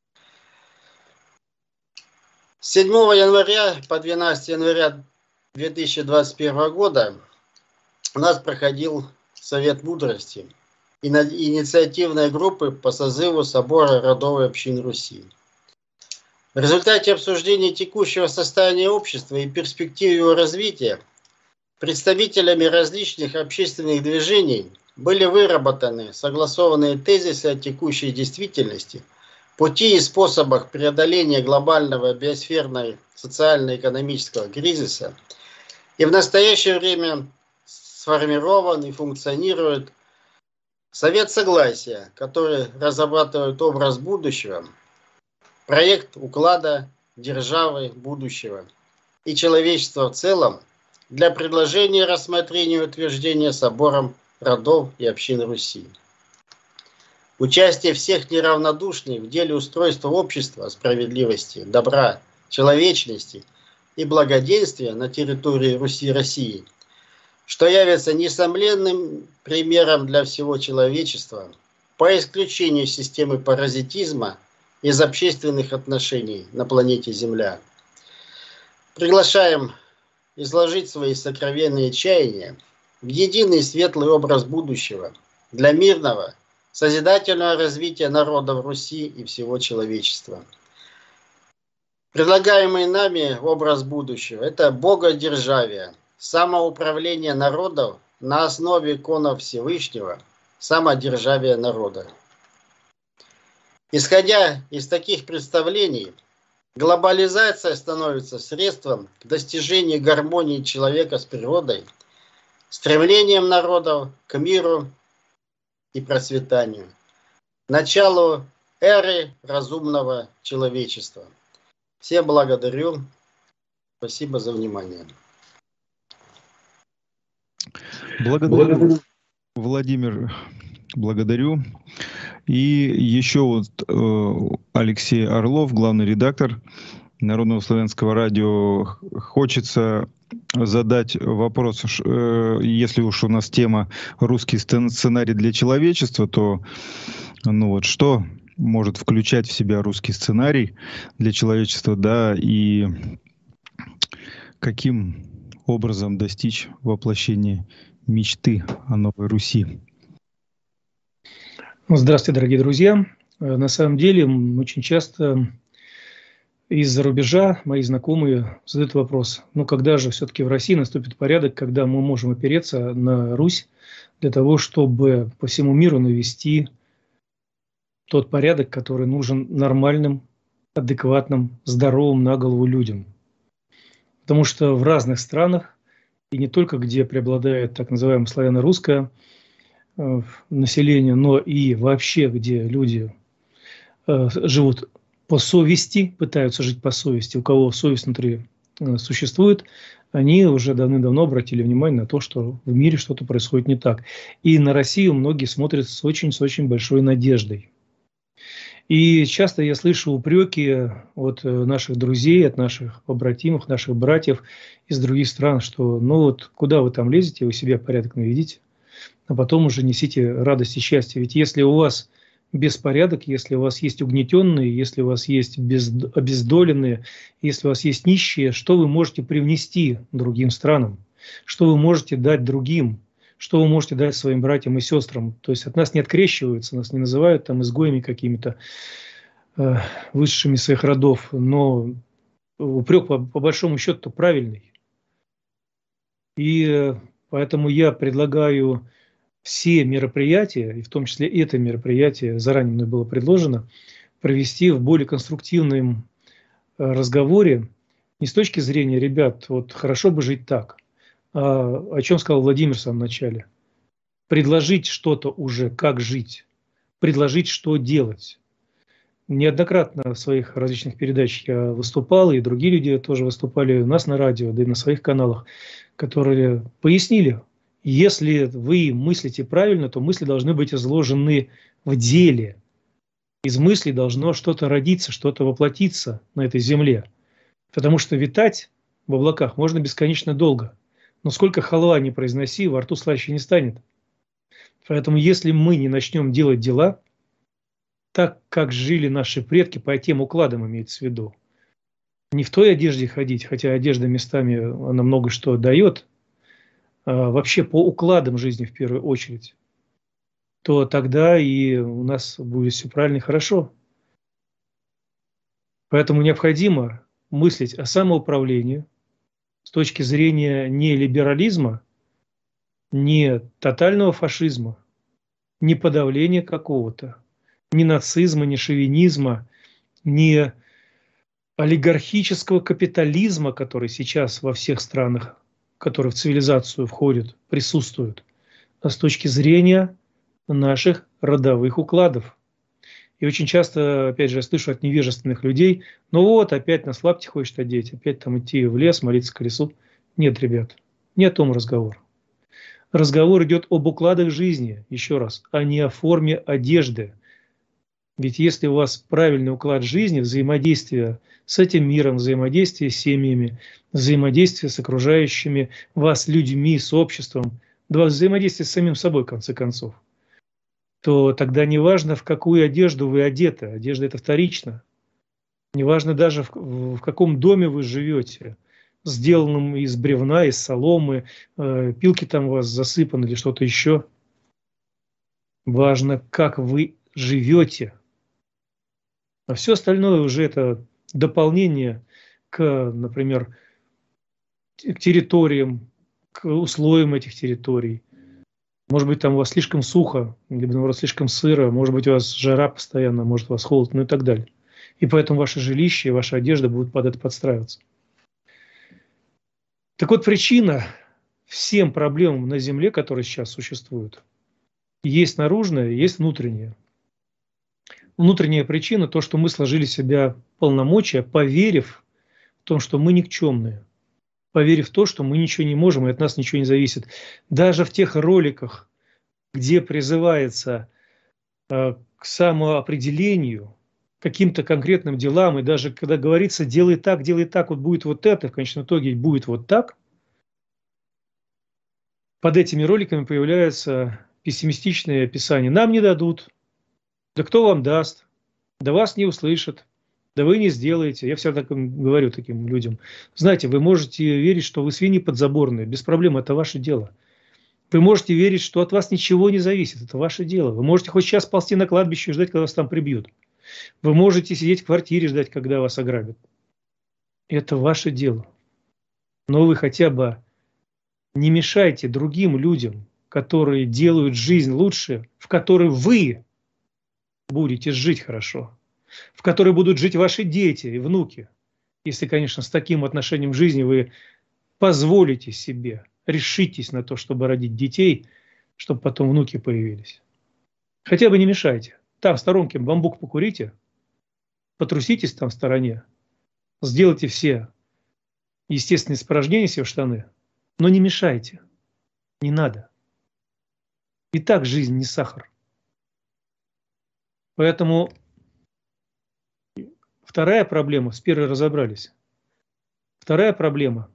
С седьмого января по двенадцатое января две тысячи двадцать первого года у нас проходил Совет Мудрости и инициативной группы по созыву Собора родов и общин Руси. В результате обсуждения текущего состояния общества и перспектив его развития представителями различных общественных движений были выработаны согласованные тезисы о текущей действительности, пути и способах преодоления глобального биосферного социально-экономического кризиса, и в настоящее время сформирован и функционирует Совет Согласия, который разрабатывает образ будущего, проект уклада державы будущего и человечества в целом для предложения, рассмотрения и утверждения Собором родов и общин Руси. Участие всех неравнодушных в деле устройства общества, справедливости, добра, человечности и благоденствия на территории Руси и России, что явится несомненным примером для всего человечества по исключению системы паразитизма из общественных отношений на планете Земля. Приглашаем изложить свои сокровенные чаяния в единый светлый образ будущего для мирного, созидательного развития народов Руси и всего человечества. Предлагаемый нами образ будущего – это богодержавие, самоуправление народов на основе иконов Всевышнего, самодержавие народа. Исходя из таких представлений, глобализация становится средством к достижению гармонии человека с природой, стремлением народов к миру и процветанию, началу эры разумного человечества. Всем благодарю. Спасибо за внимание. Благодарю, Владимир, благодарю. И еще вот э, Алексей Орлов, главный редактор Народного славянского радио. Хочется задать вопрос, э, если уж у нас тема «Русский сценарий для человечества», то ну вот что может включать в себя русский сценарий для человечества, да, и каким образом достичь воплощения мечты о Новой Руси? Здравствуйте, дорогие друзья. На самом деле, очень часто из-за рубежа мои знакомые задают вопрос, ну когда же все-таки в России наступит порядок, когда мы можем опереться на Русь для того, чтобы по всему миру навести тот порядок, который нужен нормальным, адекватным, здоровым на голову людям. Потому что в разных странах, и не только где преобладает так называемое славяно-русское э, население, но и вообще, где люди э, живут по совести, пытаются жить по совести, у кого совесть внутри э, существует, они уже давным-давно обратили внимание на то, что в мире что-то происходит не так. И на Россию многие смотрят с очень, с очень большой надеждой. И часто я слышу упреки от наших друзей, от наших побратимов, наших братьев из других стран, что ну вот куда вы там лезете, вы себе порядок наведите, а потом уже несите радость и счастье. Ведь если у вас беспорядок, если у вас есть угнетенные, если у вас есть без, обездоленные, если у вас есть нищие, что вы можете привнести другим странам? Что вы можете дать другим? Что вы можете дать своим братьям и сестрам? То есть от нас не открещиваются, нас не называют там изгоями какими-то э, высшими своих родов, но упрек по, по большому счету правильный. И э, поэтому я предлагаю все мероприятия, и в том числе это мероприятие, заранее мной было предложено, провести в более конструктивном э, разговоре, не с точки зрения, ребят, вот хорошо бы жить так, а, о чем сказал Владимир в самом начале. Предложить что-то уже, как жить, предложить, что делать. Неоднократно в своих различных передачах я выступал, и другие люди тоже выступали у нас на радио, да и на своих каналах, которые пояснили, если вы мыслите правильно, то мысли должны быть изложены в деле. Из мыслей должно что-то родиться, что-то воплотиться на этой земле. Потому что витать в облаках можно бесконечно долго. Но сколько халва не произноси, во рту слаще не станет. Поэтому если мы не начнем делать дела так, как жили наши предки, по тем укладам имеется в виду, не в той одежде ходить, хотя одежда местами она много что дает, а вообще по укладам жизни в первую очередь, то тогда и у нас будет все правильно и хорошо. Поэтому необходимо мыслить о самоуправлении с точки зрения не либерализма, не тотального фашизма, не подавления какого-то, ни нацизма, ни шовинизма, ни олигархического капитализма, который сейчас во всех странах, которые в цивилизацию входят, присутствуют, а с точки зрения наших родовых укладов. И очень часто, опять же, я слышу от невежественных людей, ну вот, опять нас лапти хочет одеть, опять там идти в лес, молиться колесу. Нет, ребят, не о том разговор. Разговор идет об укладах жизни, еще раз, а не о форме одежды. Ведь если у вас правильный уклад жизни, взаимодействие с этим миром, взаимодействие с семьями, взаимодействие с окружающими вас людьми, с обществом, взаимодействие с самим собой, в конце концов, то тогда не важно, в какую одежду вы одеты. Одежда – это вторично. Не важно даже, в, в каком доме вы живете, сделанном из бревна, из соломы, э, пилки там у вас засыпаны или что-то еще. Важно, как вы живете. А все остальное уже это дополнение к, например, к территориям, к условиям этих территорий. Может быть, там у вас слишком сухо, либо, наоборот, слишком сыро, может быть, у вас жара постоянно, может, у вас холод, ну и так далее. И поэтому ваше жилище и ваша одежда будут под это подстраиваться. Так вот, причина всем проблемам на Земле, которые сейчас существуют, есть наружная, есть внутренняя. Внутренняя причина – то, что мы сложили в себя полномочия, поверив в том, что мы никчемные. поверив в то, что мы ничего не можем и от нас ничего не зависит. Даже в тех роликах, где призывается э, к самоопределению, каким-то конкретным делам, и даже когда говорится «делай так, делай так, вот будет вот это», в конечном итоге будет вот так, под этими роликами появляются пессимистичные описания. Нам не дадут, да кто вам даст, да вас не услышат, да вы не сделаете. Я всегда так говорю таким людям. Знаете, вы можете верить, что вы свиньи подзаборные, без проблем, это ваше дело. Вы можете верить, что от вас ничего не зависит, это ваше дело. Вы можете хоть сейчас ползти на кладбище и ждать, когда вас там прибьют. Вы можете сидеть в квартире, ждать, когда вас ограбят. Это ваше дело. Но вы хотя бы не мешайте другим людям, которые делают жизнь лучше, в которой вы будете жить хорошо, в которой будут жить ваши дети и внуки. Если, конечно, с таким отношением к жизни вы позволите себе, решитесь на то, чтобы родить детей, чтобы потом внуки появились. Хотя бы не мешайте. Там в сторонке бамбук покурите, потруситесь там в стороне, сделайте все естественные испражнения себе в штаны, но не мешайте. Не надо. И так жизнь не сахар. Поэтому вторая проблема, с первой разобрались. Вторая проблема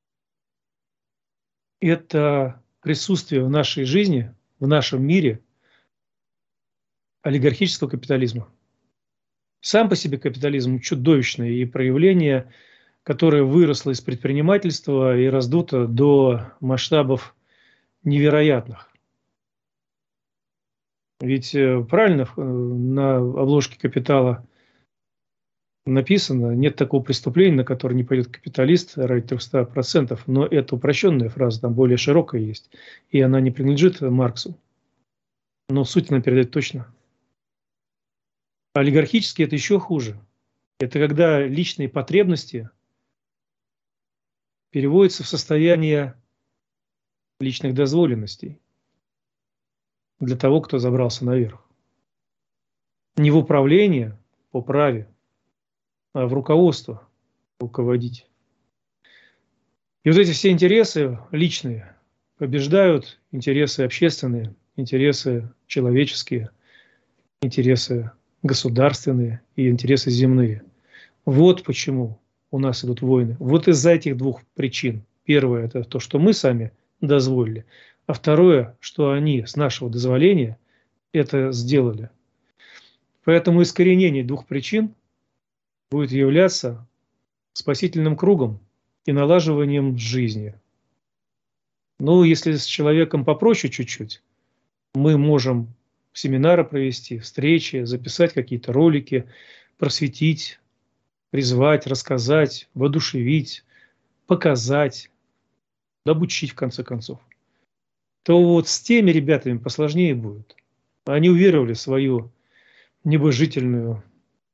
– это присутствие в нашей жизни, в нашем мире олигархического капитализма. Сам по себе капитализм чудовищное и проявление, которое выросло из предпринимательства и раздуто до масштабов невероятных. Ведь правильно на обложке «Капитала» написано, нет такого преступления, на которое не пойдет капиталист ради трехсот процентов, но это упрощенная фраза, там более широкая есть, и она не принадлежит Марксу. Но суть она передает точно. Олигархически это еще хуже. Это когда личные потребности переводятся в состояние личных дозволенностей для того, кто забрался наверх. Не в управление по праве, а в руководство руководить. И вот эти все интересы личные побеждают интересы общественные, интересы человеческие, интересы государственные и интересы земные. Вот почему у нас идут войны. Вот из-за этих двух причин. Первое – это то, что мы сами дозволили. А второе, что они с нашего дозволения это сделали. Поэтому искоренение двух причин будет являться спасительным кругом и налаживанием жизни. Ну, если с человеком попроще чуть-чуть, мы можем семинары провести, встречи, записать какие-то ролики, просветить, призвать, рассказать, воодушевить, показать, обучить в конце концов. То вот с теми ребятами посложнее будет. Они уверовали в свою небожительную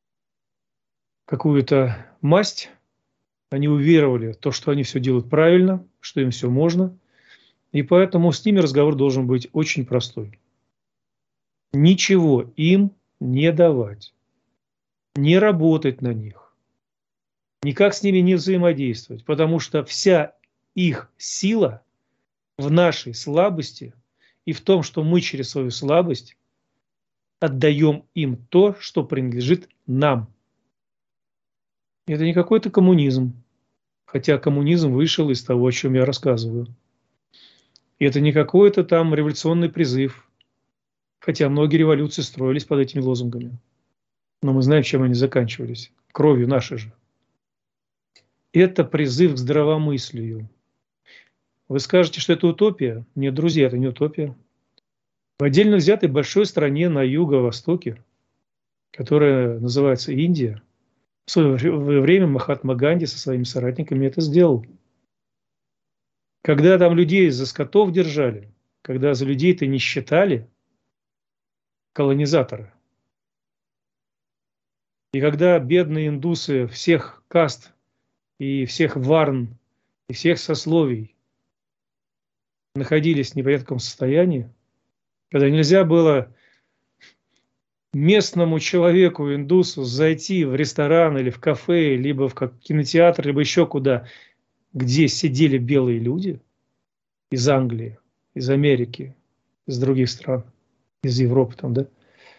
какую-то масть, они уверовали в то, что они все делают правильно, что им все можно, и поэтому с ними разговор должен быть очень простой. Ничего им не давать, не работать на них, никак с ними не взаимодействовать, потому что вся их сила в нашей слабости и в том, что мы через свою слабость отдаем им то, что принадлежит нам. Это не какой-то коммунизм, хотя коммунизм вышел из того, о чем я рассказываю. И это не какой-то там революционный призыв, хотя многие революции строились под этими лозунгами. Но мы знаем, чем они заканчивались. Кровью нашей же. Это призыв к здравомыслию. Вы скажете, что это утопия? Нет, друзья, это не утопия. В отдельно взятой большой стране на юго-востоке, которая называется Индия, в свое время Махатма Ганди со своими соратниками это сделал. Когда там людей за скотов держали, когда за людей-то не считали колонизаторы, и когда бедные индусы всех каст и всех варн и всех сословий находились в непорядковом состоянии, когда нельзя было местному человеку, индусу, зайти в ресторан или в кафе, либо в кинотеатр, либо еще куда, где сидели белые люди из Англии, из Америки, из других стран, из Европы там, да,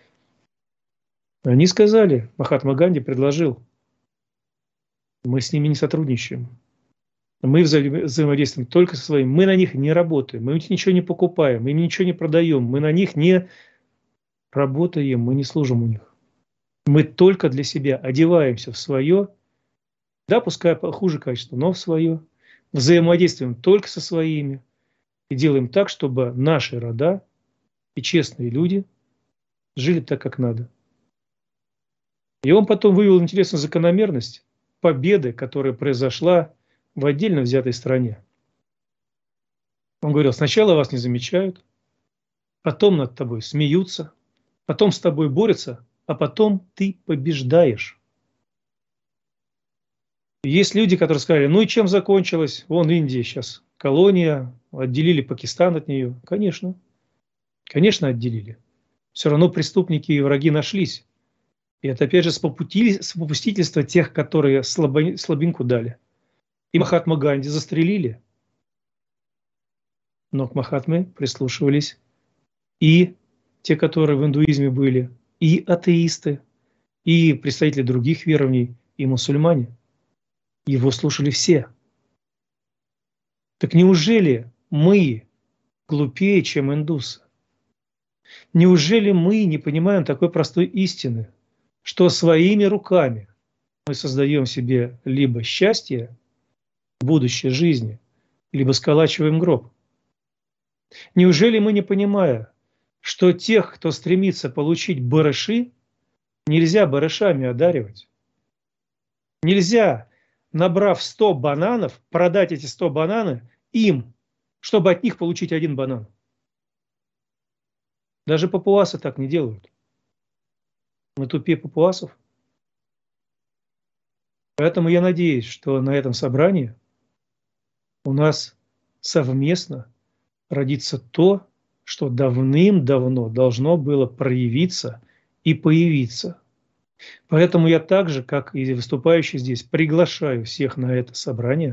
они сказали, Махатма Ганди предложил, мы с ними не сотрудничаем. Мы вза- взаимодействуем только со своими. Мы на них не работаем, мы у них ничего не покупаем, мы им ничего не продаем, мы на них не работаем, мы не служим у них. Мы только для себя одеваемся в свое, да, пускай хуже качество, но в свое. Взаимодействуем только со своими и делаем так, чтобы наши рода и честные люди жили так, как надо. И он потом вывел интересную закономерность победы, которая произошла в отдельно взятой стране. Он говорил, сначала вас не замечают, потом над тобой смеются, потом с тобой борются, а потом ты побеждаешь. Есть люди, которые сказали, ну и чем закончилось? Вон Индия сейчас, колония, отделили Пакистан от нее. Конечно, конечно отделили. Все равно преступники и враги нашлись. И это опять же с попустительства тех, которые слабо, слабинку дали. И Махатма Ганди застрелили. Но к Махатме прислушивались и те, которые в индуизме были, и атеисты, и представители других верований, и мусульмане. Его слушали все. Так неужели мы глупее, чем индусы? Неужели мы не понимаем такой простой истины, что своими руками мы создаем себе либо счастье, будущее жизни, либо сколачиваем гроб? Неужели мы не понимаем, что тех, кто стремится получить барыши, нельзя барышами одаривать? Нельзя, набрав сто бананов, продать эти сто бананов им, чтобы от них получить один банан. Даже папуасы так не делают. Мы тупее папуасов. Поэтому я надеюсь, что на этом собрании у нас совместно родится то, что давным-давно должно было проявиться и появиться. Поэтому я так же, как и выступающий здесь, приглашаю всех на это собрание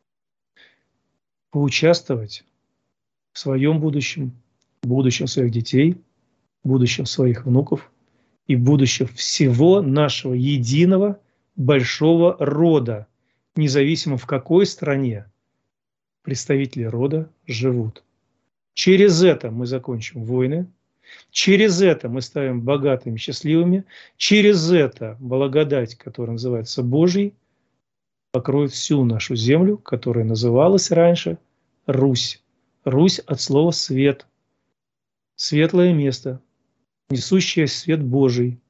поучаствовать в своем будущем, в будущем своих детей, в будущем своих внуков и в будущем всего нашего единого большого рода, независимо в какой стране представители рода живут. Через это мы закончим войны, через это мы станем богатыми, счастливыми, через это благодать, которая называется Божьей, покроет всю нашу землю, которая называлась раньше Русь. Русь от слова «свет», светлое место, несущее свет Божий.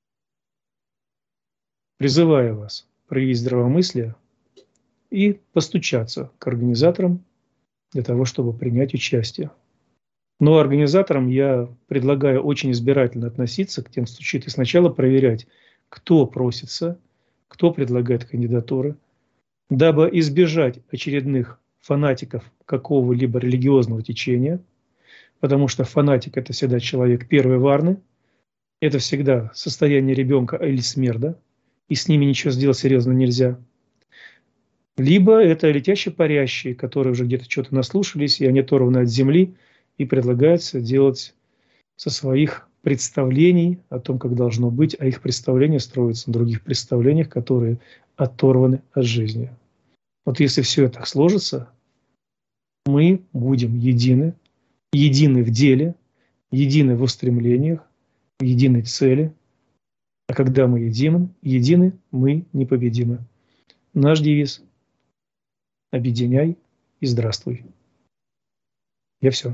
Призываю вас проявить здравомыслие и постучаться к организаторам для того, чтобы принять участие. Но организаторам я предлагаю очень избирательно относиться к тем, кто стучит, и сначала проверять, кто просится, кто предлагает кандидатуры, дабы избежать очередных фанатиков какого-либо религиозного течения, потому что фанатик – это всегда человек первой варны, это всегда состояние ребенка или смерда, и с ними ничего сделать серьезно нельзя. Либо это летящие парящие, которые уже где-то что-то наслушались, и они оторваны от земли, и предлагается делать со своих представлений о том, как должно быть, а их представления строятся на других представлениях, которые оторваны от жизни. Вот если все это сложится, мы будем едины, едины в деле, едины в устремлениях, в единой цели. А когда мы едины, едины, мы непобедимы. Наш девиз – объединяй и здравствуй. Я все.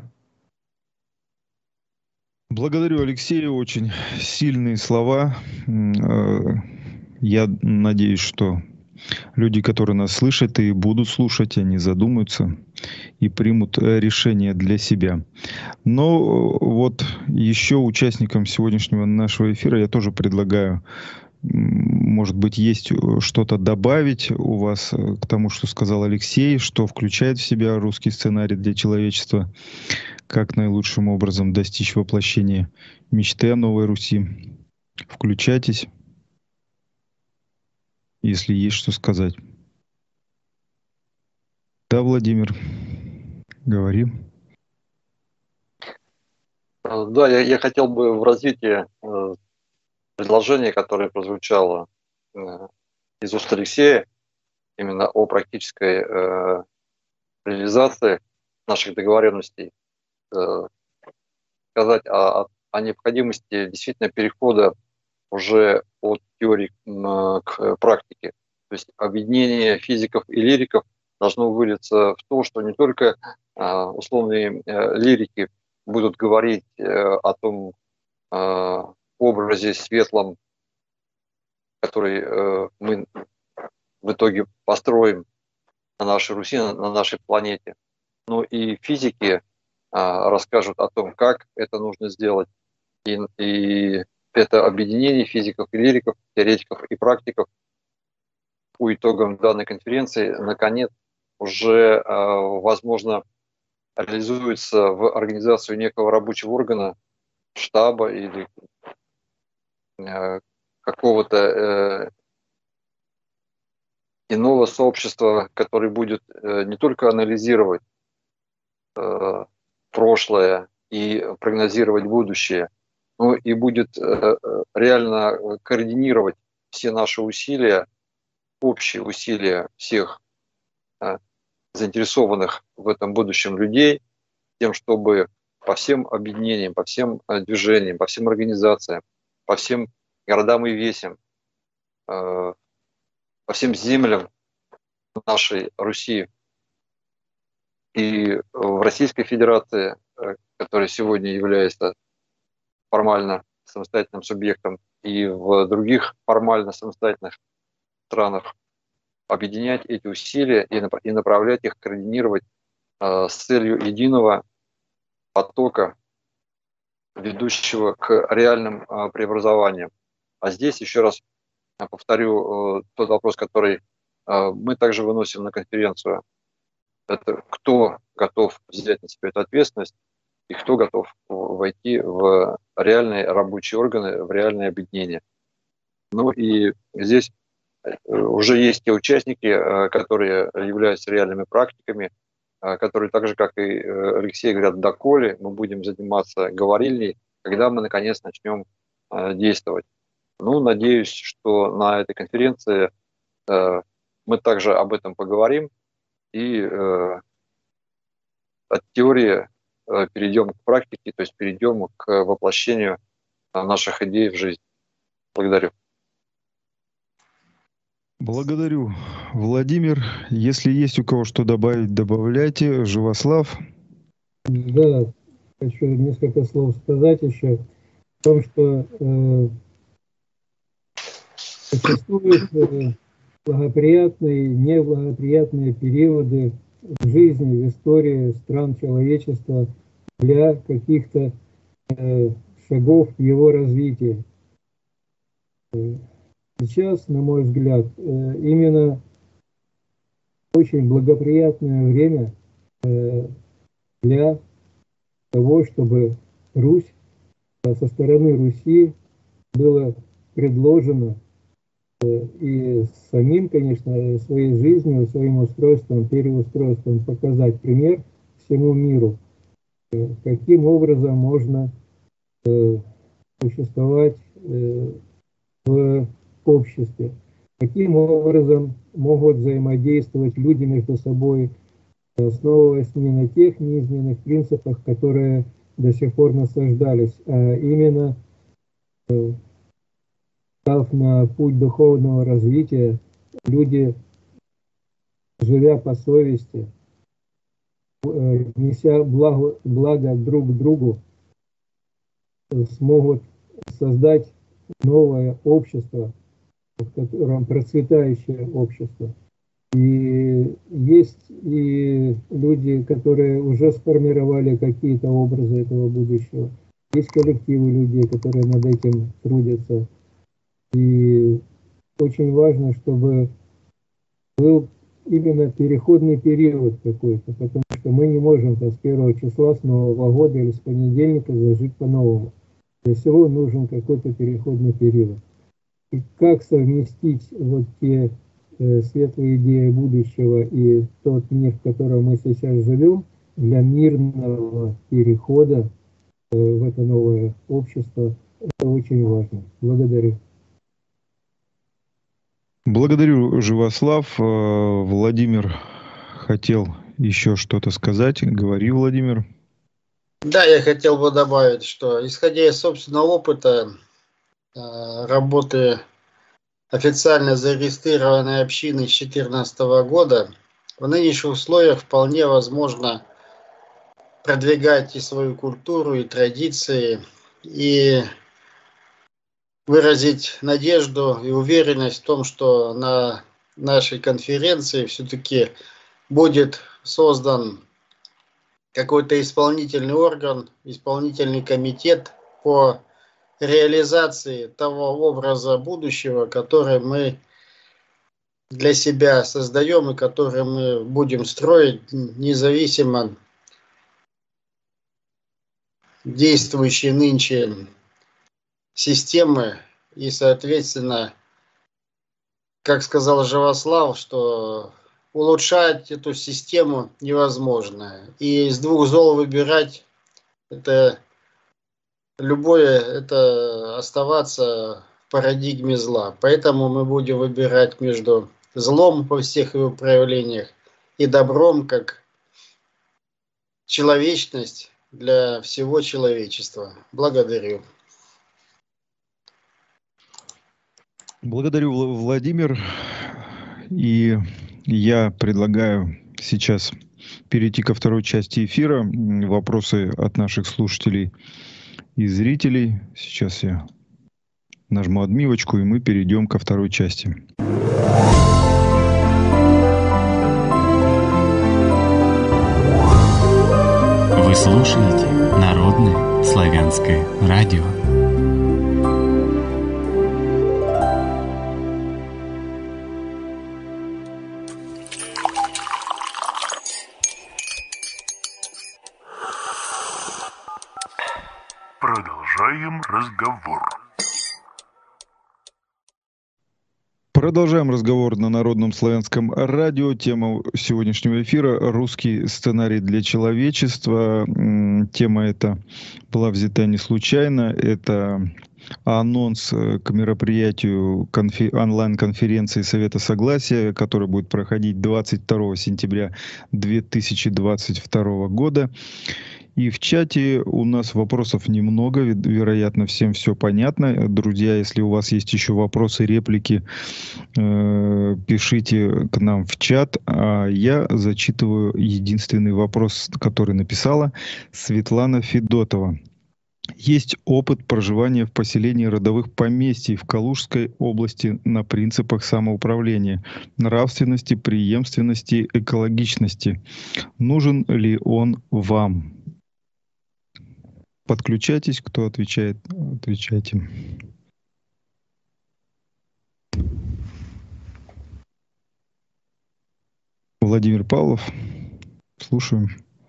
Благодарю, Алексей, очень сильные слова. Я надеюсь, что люди, которые нас слышат и будут слушать, они задумаются и примут решение для себя. Но вот еще участникам сегодняшнего нашего эфира я тоже предлагаю, может быть, есть что-то добавить у вас к тому, что сказал Алексей, что включает в себя русский сценарий для человечества, как наилучшим образом достичь воплощения мечты о Новой Руси. Включайтесь, если есть что сказать. Да, Владимир, говори. Да, я, я хотел бы в развитии э, предложения, которое прозвучало э, из уст Алексея, именно о практической э, реализации наших договоренностей, э, сказать о, о необходимости действительно перехода уже от теории к практике. То есть объединение физиков и лириков должно вылиться в то, что не только условные лирики будут говорить о том образе светлом, который мы в итоге построим на нашей Руси, на нашей планете, но и физики расскажут о том, как это нужно сделать. И, и это объединение физиков и лириков, теоретиков и практиков по итогам данной конференции, наконец, уже, возможно, реализуется в организацию некого рабочего органа, штаба или какого-то иного сообщества, который будет не только анализировать прошлое и прогнозировать будущее, но и будет реально координировать все наши усилия, общие усилия всех заинтересованных в этом будущем людей, тем, чтобы по всем объединениям, по всем движениям, по всем организациям, по всем городам и весям, по всем землям нашей Руси и в Российской Федерации, которая сегодня является формально самостоятельным субъектом, и в других формально самостоятельных странах, объединять эти усилия и направлять их, координировать э, с целью единого потока, ведущего к реальным э, преобразованиям. А здесь еще раз повторю э, тот вопрос, который э, мы также выносим на конференцию. Это кто готов взять на себя эту ответственность и кто готов войти в реальные рабочие органы, в реальные объединения. Ну и здесь уже есть те участники, которые являются реальными практиками, которые так же, как и Алексей, говорят, доколе мы будем заниматься говорильней, когда мы наконец начнем действовать. Ну, надеюсь, что на этой конференции мы также об этом поговорим и от теории перейдем к практике, то есть перейдем к воплощению наших идей в жизнь. Благодарю. Благодарю, Владимир. Если есть у кого что добавить, добавляйте. Живослав. Да, хочу несколько слов сказать еще о том, что э, существуют э, благоприятные и неблагоприятные периоды в жизни, в истории стран человечества для каких-то э, шагов в его развитии. Сейчас, на мой взгляд, именно очень благоприятное время для того, чтобы Русь, со стороны Руси было предложено и самим, конечно, своей жизнью, своим устройством, переустройством показать пример всему миру, каким образом можно существовать в обществе, каким образом могут взаимодействовать люди между собой, основываясь не на тех неизменных принципах, которые до сих пор насаждались, а именно став на путь духовного развития, люди, живя по совести, неся благо, благо друг другу, смогут создать новое общество, в котором процветающее общество. И есть и люди, которые уже сформировали какие-то образы этого будущего. Есть коллективы людей, которые над этим трудятся. И очень важно, чтобы был именно переходный период какой-то, потому что мы не можем с первого числа, с Нового года или с понедельника зажить по-новому. Для всего нужен какой-то переходный период. И как совместить вот те э, светлые идеи будущего и тот мир, в котором мы сейчас живем, для мирного перехода э, в это новое общество, это очень важно. Благодарю. Благодарю, Живослав. Э, Владимир хотел еще что-то сказать. Говори, Владимир. Да, я хотел бы добавить, что исходя из собственного опыта э, работы официально зарегистрированной общины с две тысячи четырнадцатого года, в нынешних условиях вполне возможно продвигать и свою культуру, и традиции, и выразить надежду и уверенность в том, что на нашей конференции все-таки будет создан какой-то исполнительный орган, исполнительный комитет по реализации того образа будущего, который мы для себя создаем и который мы будем строить независимо действующей нынче системы. И, соответственно, как сказал Живослав, что улучшать эту систему невозможно. И из двух зол выбирать это любое, это оставаться в парадигме зла. Поэтому мы будем выбирать между злом во всех его проявлениях и добром как человечность для всего человечества. Благодарю. Благодарю, Владимир. И я предлагаю сейчас перейти ко второй части эфира. Вопросы от наших слушателей и зрителей. Сейчас я нажму отмивочку, и мы перейдем ко второй части. Вы слушаете Народное славянское радио. Продолжаем разговор. Продолжаем разговор на Народном славянском радио. Тема сегодняшнего эфира — «Русский сценарий для человечества». Тема эта была взята не случайно. Это анонс к мероприятию конфи- онлайн-конференции Совета Согласия, которая будет проходить двадцать второго сентября две тысячи двадцать второго года. И в чате у нас вопросов немного, вероятно, всем все понятно. Друзья, если у вас есть еще вопросы, реплики, э, пишите к нам в чат. А я зачитываю единственный вопрос, который написала Светлана Федотова. Есть опыт проживания в поселении родовых поместий в Калужской области на принципах самоуправления, нравственности, преемственности, экологичности. Нужен ли он вам? Подключайтесь, кто отвечает, отвечайте. Владимир Павлов, слушаем.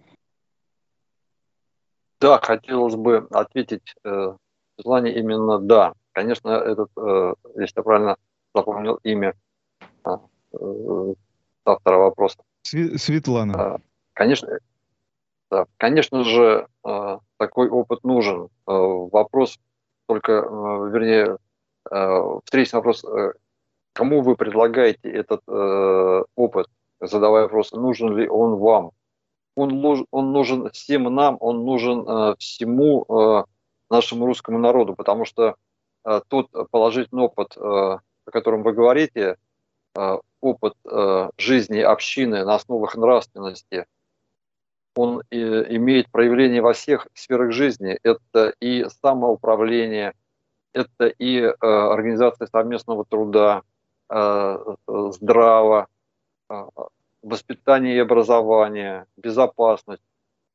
Да, хотелось бы ответить э, Светлане именно да. Конечно, этот, э, если я правильно запомнил имя э, э, автора вопроса. Светлана. Э, конечно, да, конечно же, э, такой опыт нужен. Э, вопрос только, э, вернее, э, встречный вопрос, э, кому вы предлагаете этот э, опыт, задавая вопрос, нужен ли он вам. Он, он нужен всем нам, он нужен э, всему э, нашему русскому народу, потому что э, тот положительный опыт, э, о котором вы говорите, э, опыт э, жизни общины на основах нравственности, он и, имеет проявление во всех сферах жизни. Это и самоуправление, это и э, организация совместного труда, э, здраво, э, воспитание и образование, безопасность.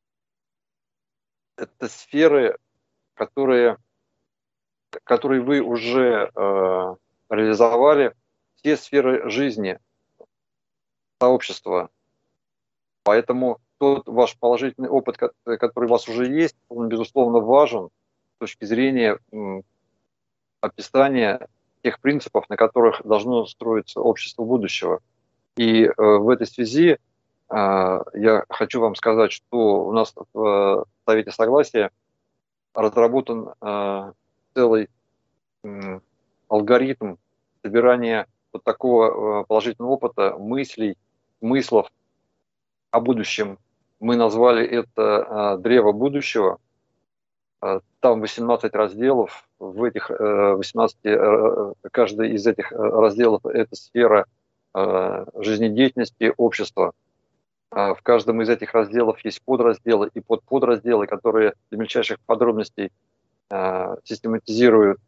Это сферы, которые, которые вы уже э, реализовали, все сферы жизни сообщества. Поэтому тот ваш положительный опыт, который у вас уже есть, он, безусловно, важен с точки зрения м, описания тех принципов, на которых должно строиться общество будущего. И э, в этой связи э, я хочу вам сказать, что у нас в Совете Согласия разработан э, целый э, алгоритм собирания вот такого э, положительного опыта, мыслей, смыслов о будущем. Мы назвали это э, «Древо будущего». Э, там восемнадцать разделов. В этих э, восемнадцати, э, каждый из этих разделов – это сфера э, жизнедеятельности общества. Э, в каждом из этих разделов есть подразделы и подподразделы, которые до мельчайших подробностей э, систематизируют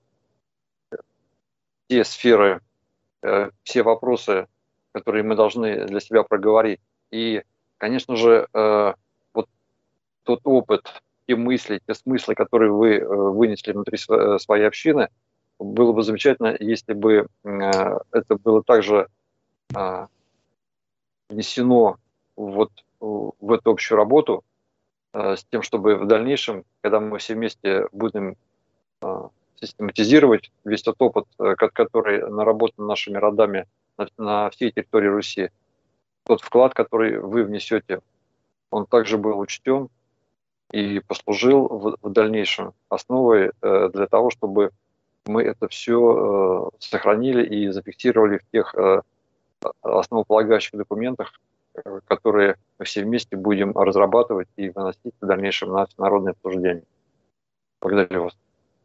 те сферы, э, все вопросы, которые мы должны для себя проговорить. И, конечно же, э, вот тот опыт, те мысли, те смыслы, которые вы э, вынесли внутри св- своей общины, было бы замечательно, если бы э, это было также э, внесено вот в эту общую работу, э, с тем, чтобы в дальнейшем, когда мы все вместе будем э, систематизировать весь тот опыт, э, который наработан нашими родами на, на всей территории Руси, тот вклад, который вы внесете, он также был учтен и послужил в, в дальнейшем основой э, для того, чтобы мы это все э, сохранили и зафиксировали в тех э, основополагающих документах, э, которые мы все вместе будем разрабатывать и выносить в дальнейшем на всенародное обсуждение. Благодарю вас.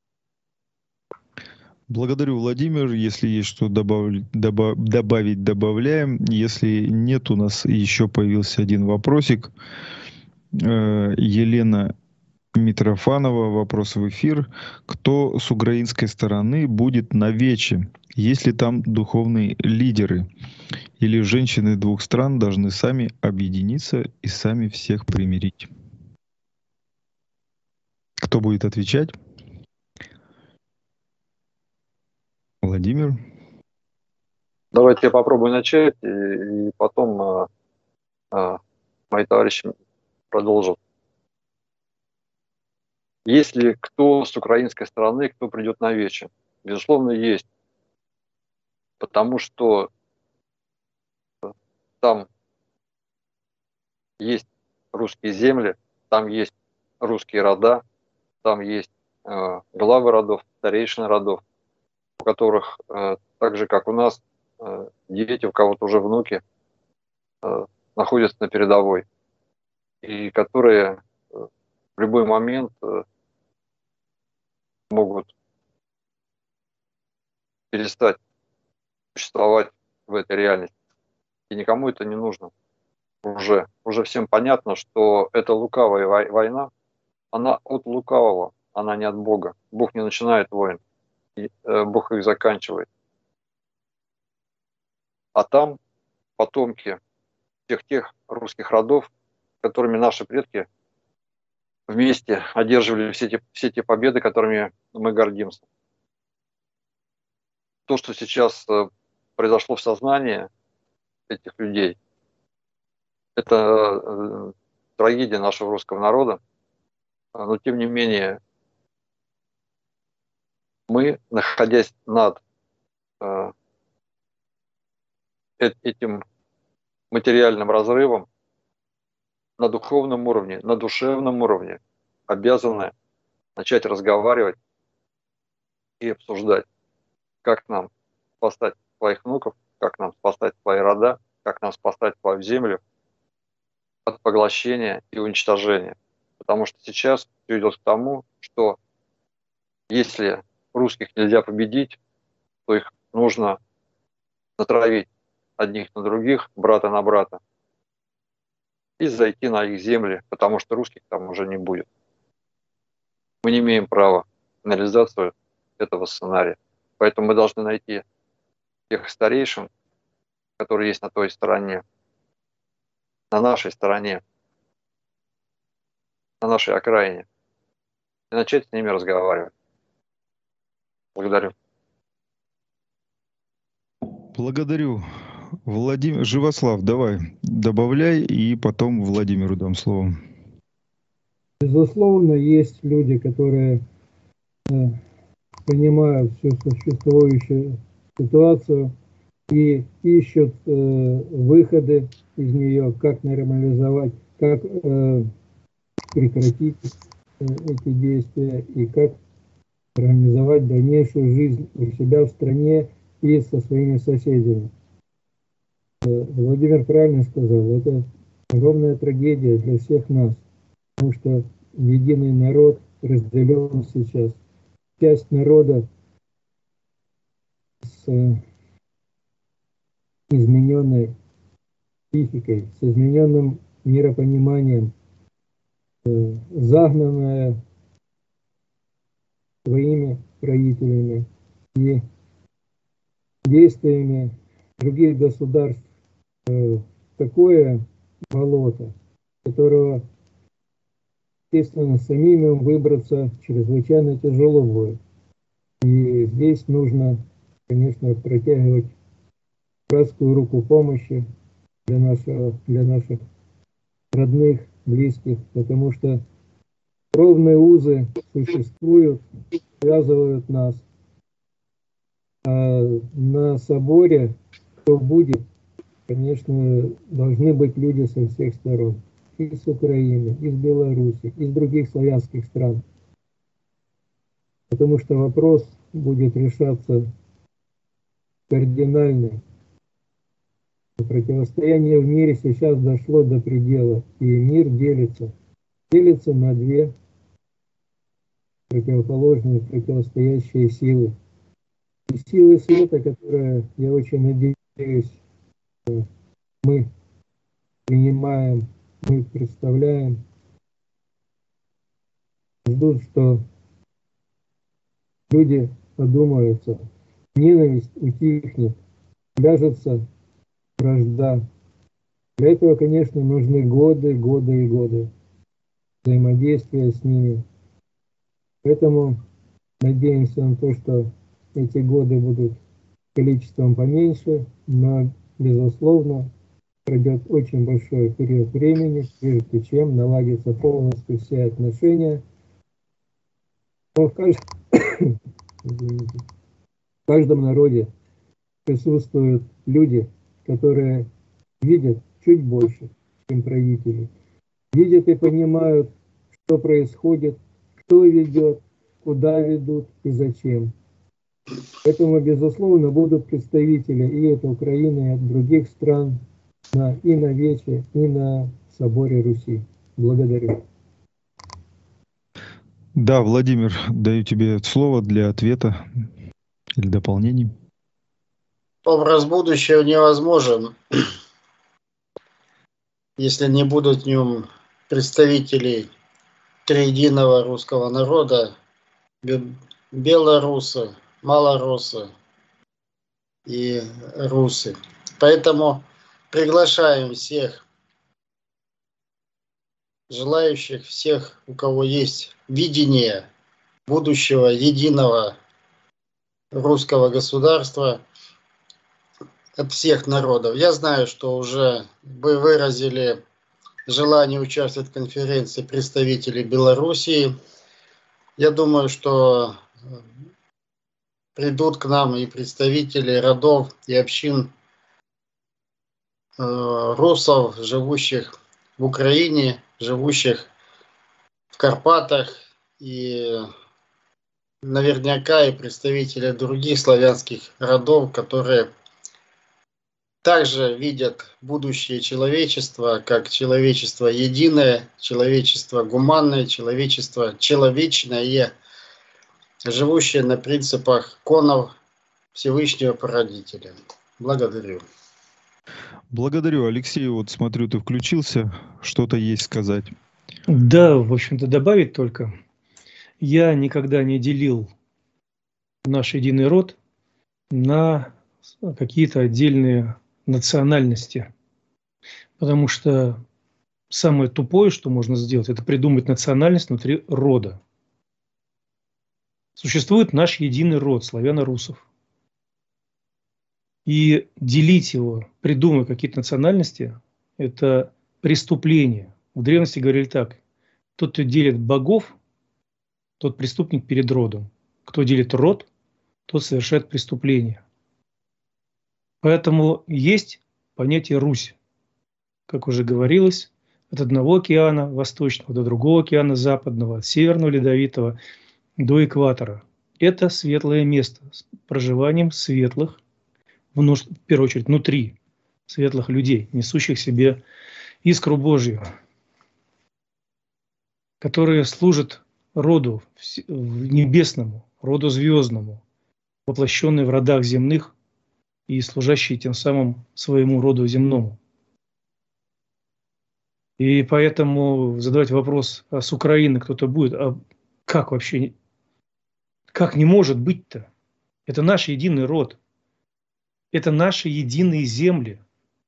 Благодарю, Владимир. Если есть что добавить, добав, добавить, добавляем. Если нет, у нас еще появился один вопросик. Э, Елена Митрофанова, вопрос в эфир. Кто с украинской стороны будет на вече? Есть ли там духовные лидеры? Или женщины двух стран должны сами объединиться и сами всех примирить? Кто будет отвечать? Владимир? Давайте я попробую начать, и, и потом а, а, мои товарищи продолжат. Есть ли кто с украинской стороны, кто придет на вече? Безусловно, есть. Потому что там есть русские земли, там есть русские рода, там есть э, главы родов, старейшины родов, у которых, э, так же как у нас, э, дети, у кого-то уже внуки, э, находятся на передовой, и которые э, в любой момент э, могут перестать существовать в этой реальности. И никому это не нужно. Уже, уже всем понятно, что эта лукавая война, она от лукавого, она не от Бога. Бог не начинает войн, и, э, Бог их заканчивает. А там потомки всех тех русских родов, которыми наши предки вместе одерживали все те, все те победы, которыми мы гордимся. То, что сейчас э, произошло в сознании этих людей, это э, трагедия нашего русского народа, но тем не менее мы, находясь над э, этим материальным разрывом, на духовном уровне, на душевном уровне, обязаны начать разговаривать и обсуждать, как нам спасать своих внуков, как нам спасать свои рода, как нам спасать свою землю от поглощения и уничтожения. Потому что сейчас все идет к тому, что если русских нельзя победить, то их нужно натравить одних на других, брата на брата, и зайти на их земли, потому что русских там уже не будет. Мы не имеем права на реализацию этого сценария. Поэтому мы должны найти тех старейшин, которые есть на той стороне, на нашей стороне, на нашей окраине, и начать с ними разговаривать. Благодарю. Благодарю. Владимир, Живослав, давай, добавляй, и потом Владимиру дам слово. Безусловно, есть люди, которые э, понимают всю существующую ситуацию и ищут э, выходы из нее, как нормализовать, как э, прекратить э, эти действия и как организовать дальнейшую жизнь у себя в стране и со своими соседями. Владимир правильно сказал, это огромная трагедия для всех нас, потому что единый народ разделен сейчас. Часть народа с измененной психикой, с измененным миропониманием, загнанная своими правителями и действиями других государств в такое болото, которого, естественно, самим им выбраться чрезвычайно тяжело будет. И здесь нужно, конечно, протягивать братскую руку помощи для, нашего, для наших родных, близких, потому что кровные узы существуют, связывают нас. А на соборе, кто будет, конечно, должны быть люди со всех сторон. И с Украины, и с Беларуси, и с других славянских стран. Потому что вопрос будет решаться кардинальный. Противостояние в мире сейчас дошло до предела, и мир делится. Делится на две противоположные, противостоящие силы. И силы света, которые, я очень надеюсь, мы принимаем, мы представляем, ждут, что люди подумаются, ненависть утихнет, ляжется вражда. Для этого, конечно, нужны годы, годы и годы взаимодействия с ними. Поэтому надеемся на то, что эти годы будут количеством поменьше, но, безусловно, пройдет очень большой период времени, прежде чем наладятся полностью все отношения. Но в каждом, в каждом народе присутствуют люди, которые видят чуть больше, чем правители. Видят и понимают, что происходит, кто ведет, куда ведут и зачем. Поэтому, безусловно, будут представители и от Украины, и от других стран, на, и на Вече, и на Соборе Руси. Благодарю. Да, Владимир, даю тебе слово для ответа или дополнений. Образ будущего невозможен, если не будут в нем представителей триединого русского народа, белорусы, малорусы и русы. Поэтому приглашаем всех желающих, всех, у кого есть видение будущего единого русского государства от всех народов. Я знаю, что уже вы выразили желание участвовать в конференции представителей Белоруссии. Я думаю, что придут к нам и представители родов и общин э, русов, живущих в Украине, живущих в Карпатах, и наверняка и представители других славянских родов, которые также видят будущее человечества как человечество единое, человечество гуманное, человечество человечное, живущее на принципах конов Всевышнего Породителя. Благодарю. Благодарю, Алексей. Вот смотрю, ты включился. Что-то есть сказать? Да, в общем-то, добавить только. Я никогда не делил наш единый род на какие-то отдельные национальности. Потому что самое тупое, что можно сделать, это придумать национальность внутри рода. Существует наш единый род славяно-русов. И делить его, придумывая какие-то национальности, это преступление. В древности говорили так: тот, кто делит богов, тот преступник перед родом. Кто делит род, тот совершает преступление. Поэтому есть понятие Русь. Как уже говорилось, от одного океана восточного до другого океана западного, от Северного Ледовитого до экватора. Это светлое место с проживанием светлых, в первую очередь внутри светлых людей, несущих себе искру Божью, которые служат роду небесному, роду звездному, воплощенные в родах земных и служащие тем самым своему роду земному. И поэтому задавать вопрос, а с Украины кто-то будет, а как вообще, как не может быть-то? Это наш единый род, это наши единые земли.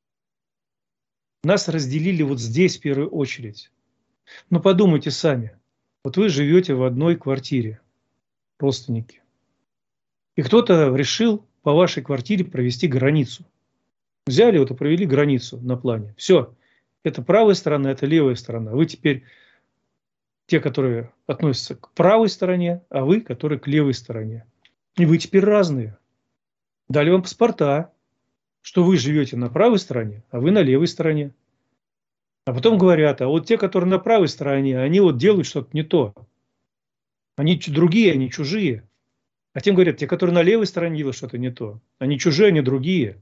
Нас разделили вот здесь в первую очередь. Но подумайте сами, вот вы живете в одной квартире, родственники, и кто-то решил по вашей квартире провести границу. Взяли вот и провели границу на плане. Все. Это правая сторона, это левая сторона. Вы теперь те, которые относятся к правой стороне, а вы, которые к левой стороне. И вы теперь разные. Дали вам паспорта, что вы живете на правой стороне, а вы на левой стороне. А потом говорят, а вот те, которые на правой стороне, они вот делают что-то не то. Они другие, они чужие. А тем говорят, те, которые на левой стороне делают что-то не то. Они чужие, они другие.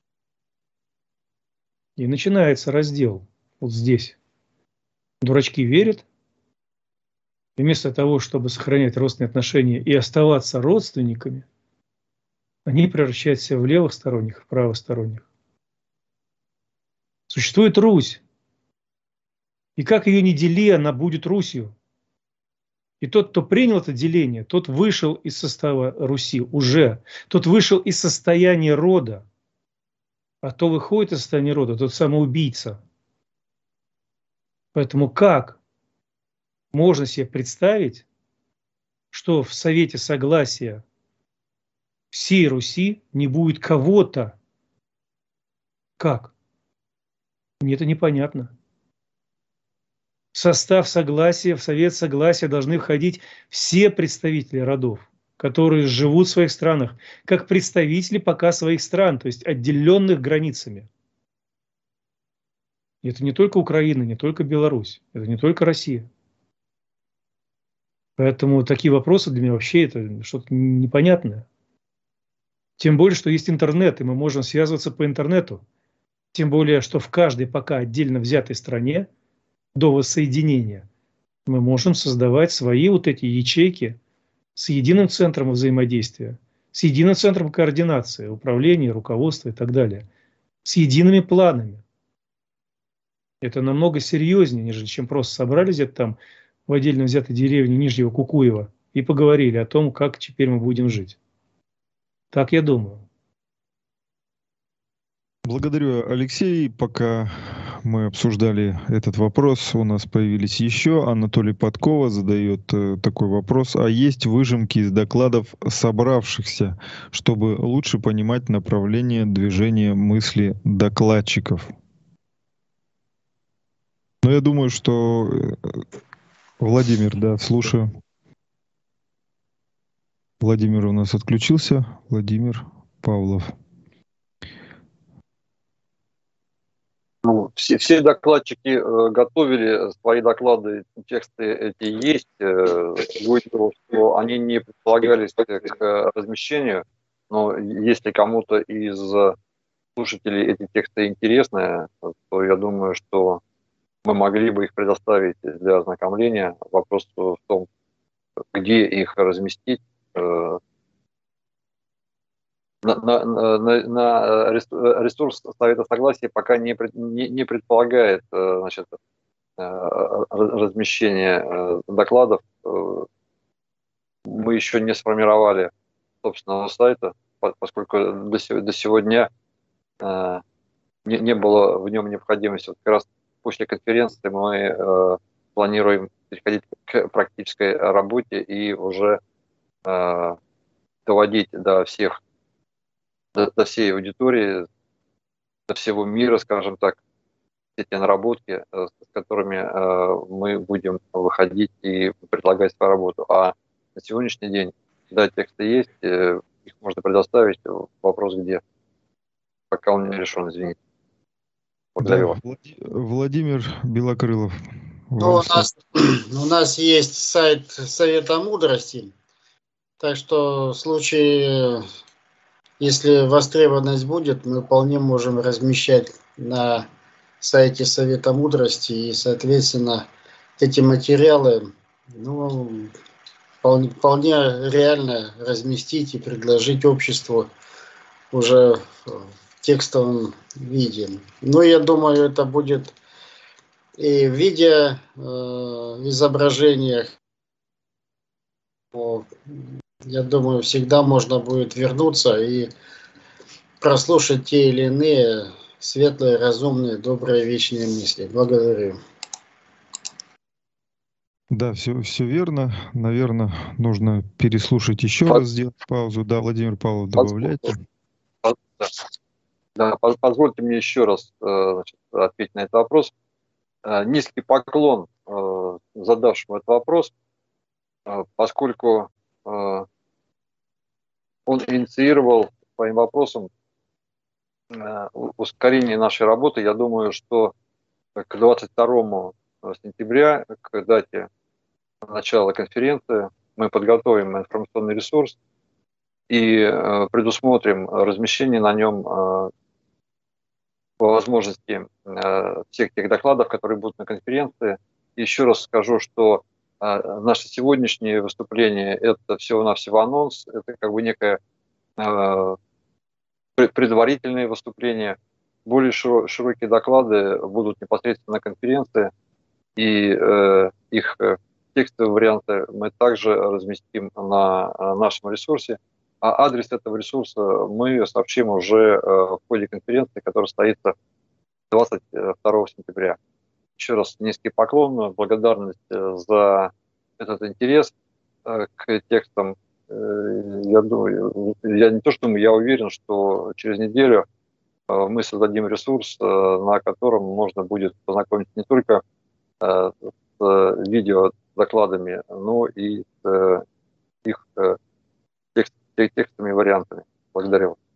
И начинается раздел. Вот здесь. Дурачки верят. И вместо того, чтобы сохранять родственные отношения и оставаться родственниками, они превращаются в левосторонних, в правосторонних. Существует Русь. И как ее не дели, она будет Русью. И тот, кто принял это деление, тот вышел из состава Руси уже. Тот вышел из состояния рода. А то выходит из состояния рода, тот самоубийца. Поэтому как можно себе представить, что в Совете Согласия всей Руси не будет кого-то? Как? Мне это непонятно. В состав Согласия, в Совет Согласия должны входить все представители родов, которые живут в своих странах, как представители пока своих стран, то есть отделенных границами. И это не только Украина, не только Беларусь, это не только Россия. Поэтому такие вопросы для меня вообще это что-то непонятное. Тем более, что есть интернет, и мы можем связываться по интернету. Тем более, что в каждой пока отдельно взятой стране до воссоединения мы можем создавать свои вот эти ячейки с единым центром взаимодействия, с единым центром координации, управления, руководства и так далее, с едиными планами. Это намного серьезнее, нежели чем просто собрались где-то там в отдельно взятой деревне Нижнего Кукуева и поговорили о том, как теперь мы будем жить. Так я думаю. Благодарю, Алексей. Пока мы обсуждали этот вопрос, у нас появились еще. Анатолий Подкова задает э, такой вопрос. А есть выжимки из докладов собравшихся, чтобы лучше понимать направление движения мысли докладчиков? Ну, я думаю, что... Владимир, да, слушаю. Владимир у нас отключился. Владимир Павлов. Ну, все, все докладчики э, готовили свои доклады, тексты эти есть. Э, будет то, что они не предполагались к э, размещению, но если кому-то из слушателей эти тексты интересны, то я думаю, что мы могли бы их предоставить для ознакомления. Вопрос в том, где их разместить. Э, На, на, на, на ресурс Совета Согласия пока не, не, не предполагает значит, размещение докладов. Мы еще не сформировали собственного сайта, поскольку до, до сегодня не, не было в нем необходимости. Вот как раз после конференции мы планируем переходить к практической работе и уже доводить до всех до всей аудитории, до всего мира, скажем так, эти наработки, с которыми мы будем выходить и предлагать свою работу. А на сегодняшний день Да, тексты есть, их можно предоставить. Вопрос где? Пока он не решен, извините. Благодарю Да, вас. Владимир Белокрылов. Ну, у нас, у нас есть сайт Совета Мудрости, так что в случае, если востребованность будет, мы вполне можем размещать на сайте Совета Мудрости, и, соответственно, эти материалы, ну, вполне, вполне реально разместить и предложить обществу уже в текстовом виде. Но я думаю, это будет и в видео, э, изображениях. Я думаю, всегда можно будет вернуться и прослушать те или иные светлые, разумные, добрые, вечные мысли. Благодарю. Да, все, все верно. Наверное, нужно переслушать еще раз, сделать паузу. Да, Владимир Павлович, добавляйте. Да, позвольте мне еще раз значит, ответить на этот вопрос. Низкий поклон задавшему этот вопрос, поскольку он инициировал своим вопросом ускорение нашей работы. Я думаю, что к двадцать второму сентября, к дате начала конференции, мы подготовим информационный ресурс и предусмотрим размещение на нем по возможности всех тех докладов, которые будут на конференции. Еще раз скажу, что наше сегодняшнее выступление – это всего-навсего анонс, это как бы некое предварительное выступление. Более широкие доклады будут непосредственно на конференции, и их текстовые варианты мы также разместим на нашем ресурсе. А адрес этого ресурса мы сообщим уже в ходе конференции, которая состоится двадцать второго сентября. Еще раз низкий поклон, благодарность за этот интерес к текстам. Я думаю, я не то что думаю, я уверен, что через неделю мы создадим ресурс, на котором можно будет познакомиться не только с видео докладами, но и с их текст, текстовыми вариантами. Благодарю вас.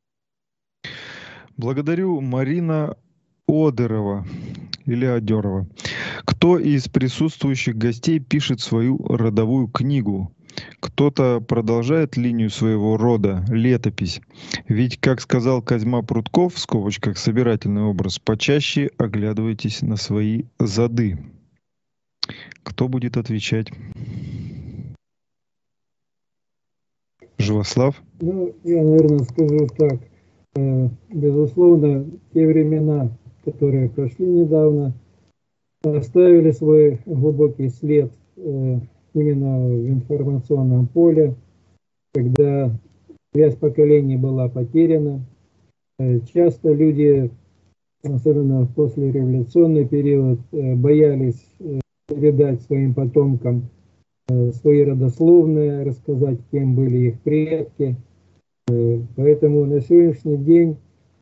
Благодарю. Марина Одерова или Одерова. Кто из присутствующих гостей пишет свою родовую книгу? Кто-то продолжает линию своего рода, летопись. Ведь, как сказал Козьма Прутков, в скобочках собирательный образ, почаще оглядывайтесь на свои зады. Кто будет отвечать? Живослав? Ну, я, наверное, скажу так. Безусловно, те времена, которые прошли недавно, оставили свой глубокий след именно в информационном поле, когда связь поколений была потеряна. Часто люди, особенно в послереволюционный период, боялись передать своим потомкам свои родословные, рассказать, кем были их предки. Поэтому на сегодняшний день,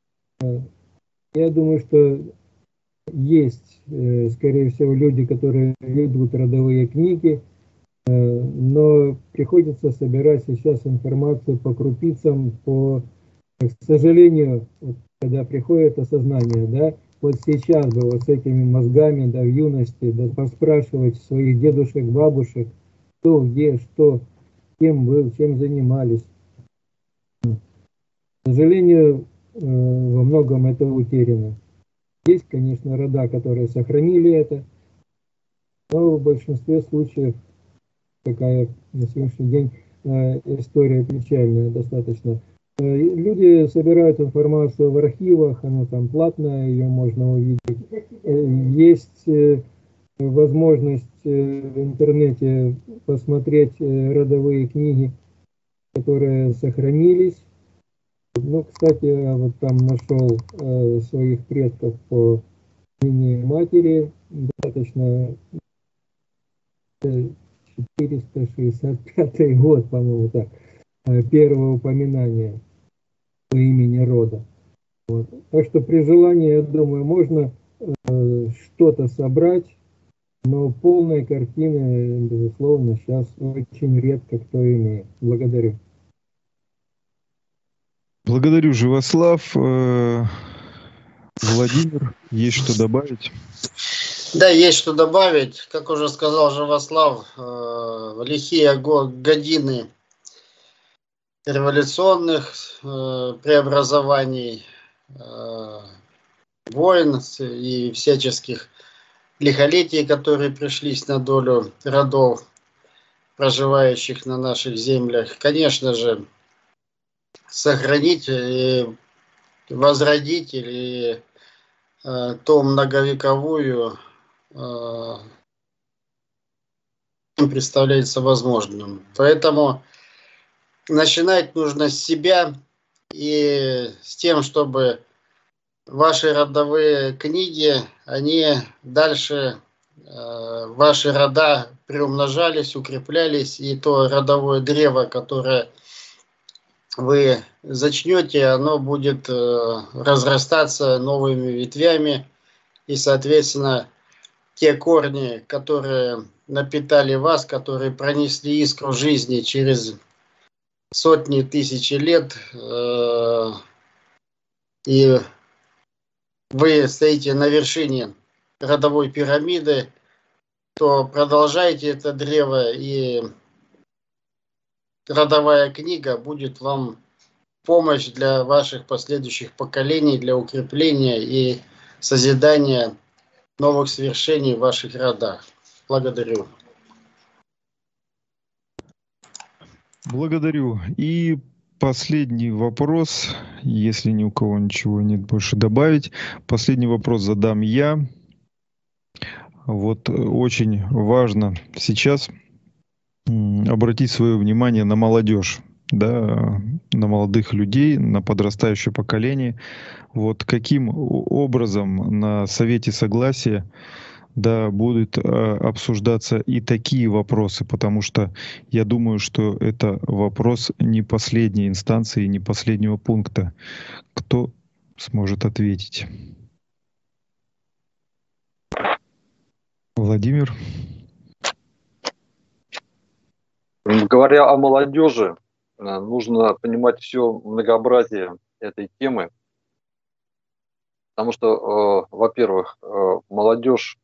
я думаю, что есть, скорее всего, люди, которые ведут родовые книги, но приходится собирать сейчас информацию по крупицам, по, к сожалению, когда приходит осознание, да, вот сейчас бы вот с этими мозгами, да, в юности, да, поспрашивать своих дедушек, бабушек, кто, где, что, кем был, чем занимались. К сожалению, во многом это утеряно. Есть, конечно, рода, которые сохранили это, но в большинстве случаев такая на сегодняшний день история печальная достаточно. Люди собирают информацию в архивах, она там платная, ее можно увидеть. Есть возможность в интернете посмотреть родовые книги, которые сохранились. Ну, кстати, я вот там нашел э, своих предков по линии матери, достаточно четыреста шестьдесят пятый год, по-моему, так, первое упоминание по имени рода. Вот. Так что при желании, я думаю, можно э, что-то собрать, Но полной картины, безусловно, сейчас очень редко кто имеет. Благодарю. Благодарю, Живослав. Э, Владимир, есть что добавить? Да, есть что добавить. Как уже сказал Живослав, э, лихие го- годины революционных э, преобразований, э, войн и всяческих лихолетий, которые пришлись на долю родов, проживающих на наших землях. Конечно же, сохранить и возродить или э, ту многовековую э, представляется возможным. Поэтому начинать нужно с себя и с тем, чтобы ваши родовые книги, они дальше, э, ваши рода приумножались, укреплялись, и то родовое древо, которое вы зачнете, оно будет э, разрастаться новыми ветвями, и, соответственно, те корни, которые напитали вас, которые пронесли искру жизни через сотни, тысячи лет, э, и вы стоите на вершине родовой пирамиды, то продолжайте это древо, и родовая книга будет вам помощь для ваших последующих поколений, для укрепления и созидания новых свершений в ваших родах. Благодарю. Благодарю. И последний вопрос, если ни у кого ничего нет больше добавить. Последний вопрос задам я. Вот очень важно сейчас обратить свое внимание на молодежь, да, на молодых людей, на подрастающее поколение. Вот каким образом на Совете Согласия, да, будут э, обсуждаться и такие вопросы, потому что я думаю, что это вопрос не последней инстанции, не последнего пункта. Кто сможет ответить? Владимир? Говоря о молодежи, нужно понимать все многообразие этой темы, потому что, э, во-первых, э, молодежь,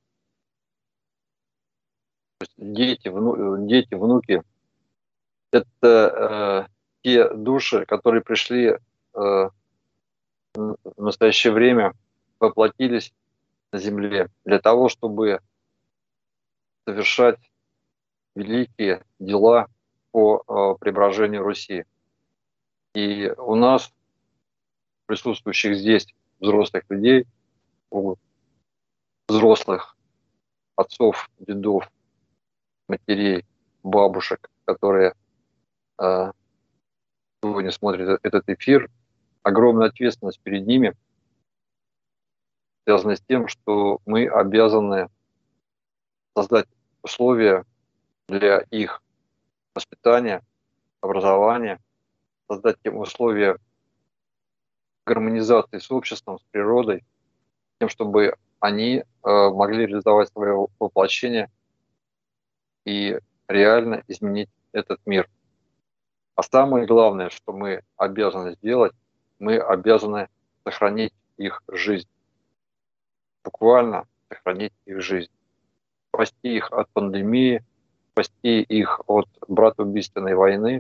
дети, вну, дети, внуки, это э, те души, которые пришли э, в настоящее время, воплотились на земле для того, чтобы совершать великие дела по э, преображению Руси. И у нас, присутствующих здесь взрослых людей, у взрослых отцов, дедов, матерей, бабушек, которые э, сегодня смотрят этот эфир, огромная ответственность перед ними связана с тем, что мы обязаны создать условия для их воспитания, образования, создать им условия гармонизации с обществом, с природой, тем, чтобы они э, могли реализовать свое воплощение и реально изменить этот мир. А самое главное, что мы обязаны сделать, мы обязаны сохранить их жизнь. Буквально сохранить их жизнь. Спасти их от пандемии, спасти их от братоубийственной войны,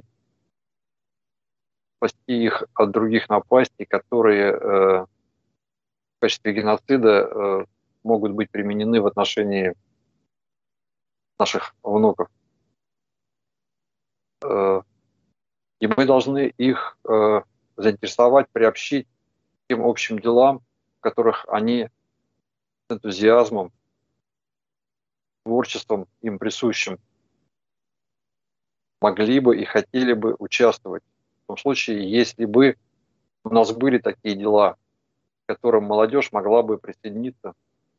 спасти их от других напастей, которые э, в качестве геноцида э, могут быть применены в отношении наших внуков. Э, и мы должны их э, заинтересовать, приобщить к тем общим делам, в которых они с энтузиазмом, творчеством им присущим могли бы и хотели бы участвовать. В том случае, если бы у нас были такие дела, к которым молодежь могла бы присоединиться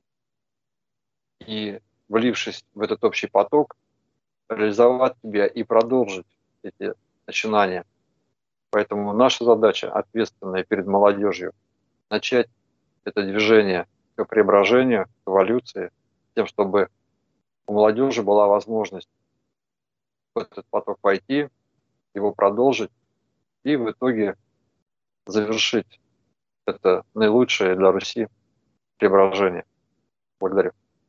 и, влившись в этот общий поток, реализовать себя и продолжить эти начинания. Поэтому наша задача, ответственная перед молодежью, начать это движение к преображению, к эволюции, тем, чтобы у молодежи была возможность в этот поток войти, его продолжить и в итоге завершить это наилучшее для Руси преображение. Благодарю.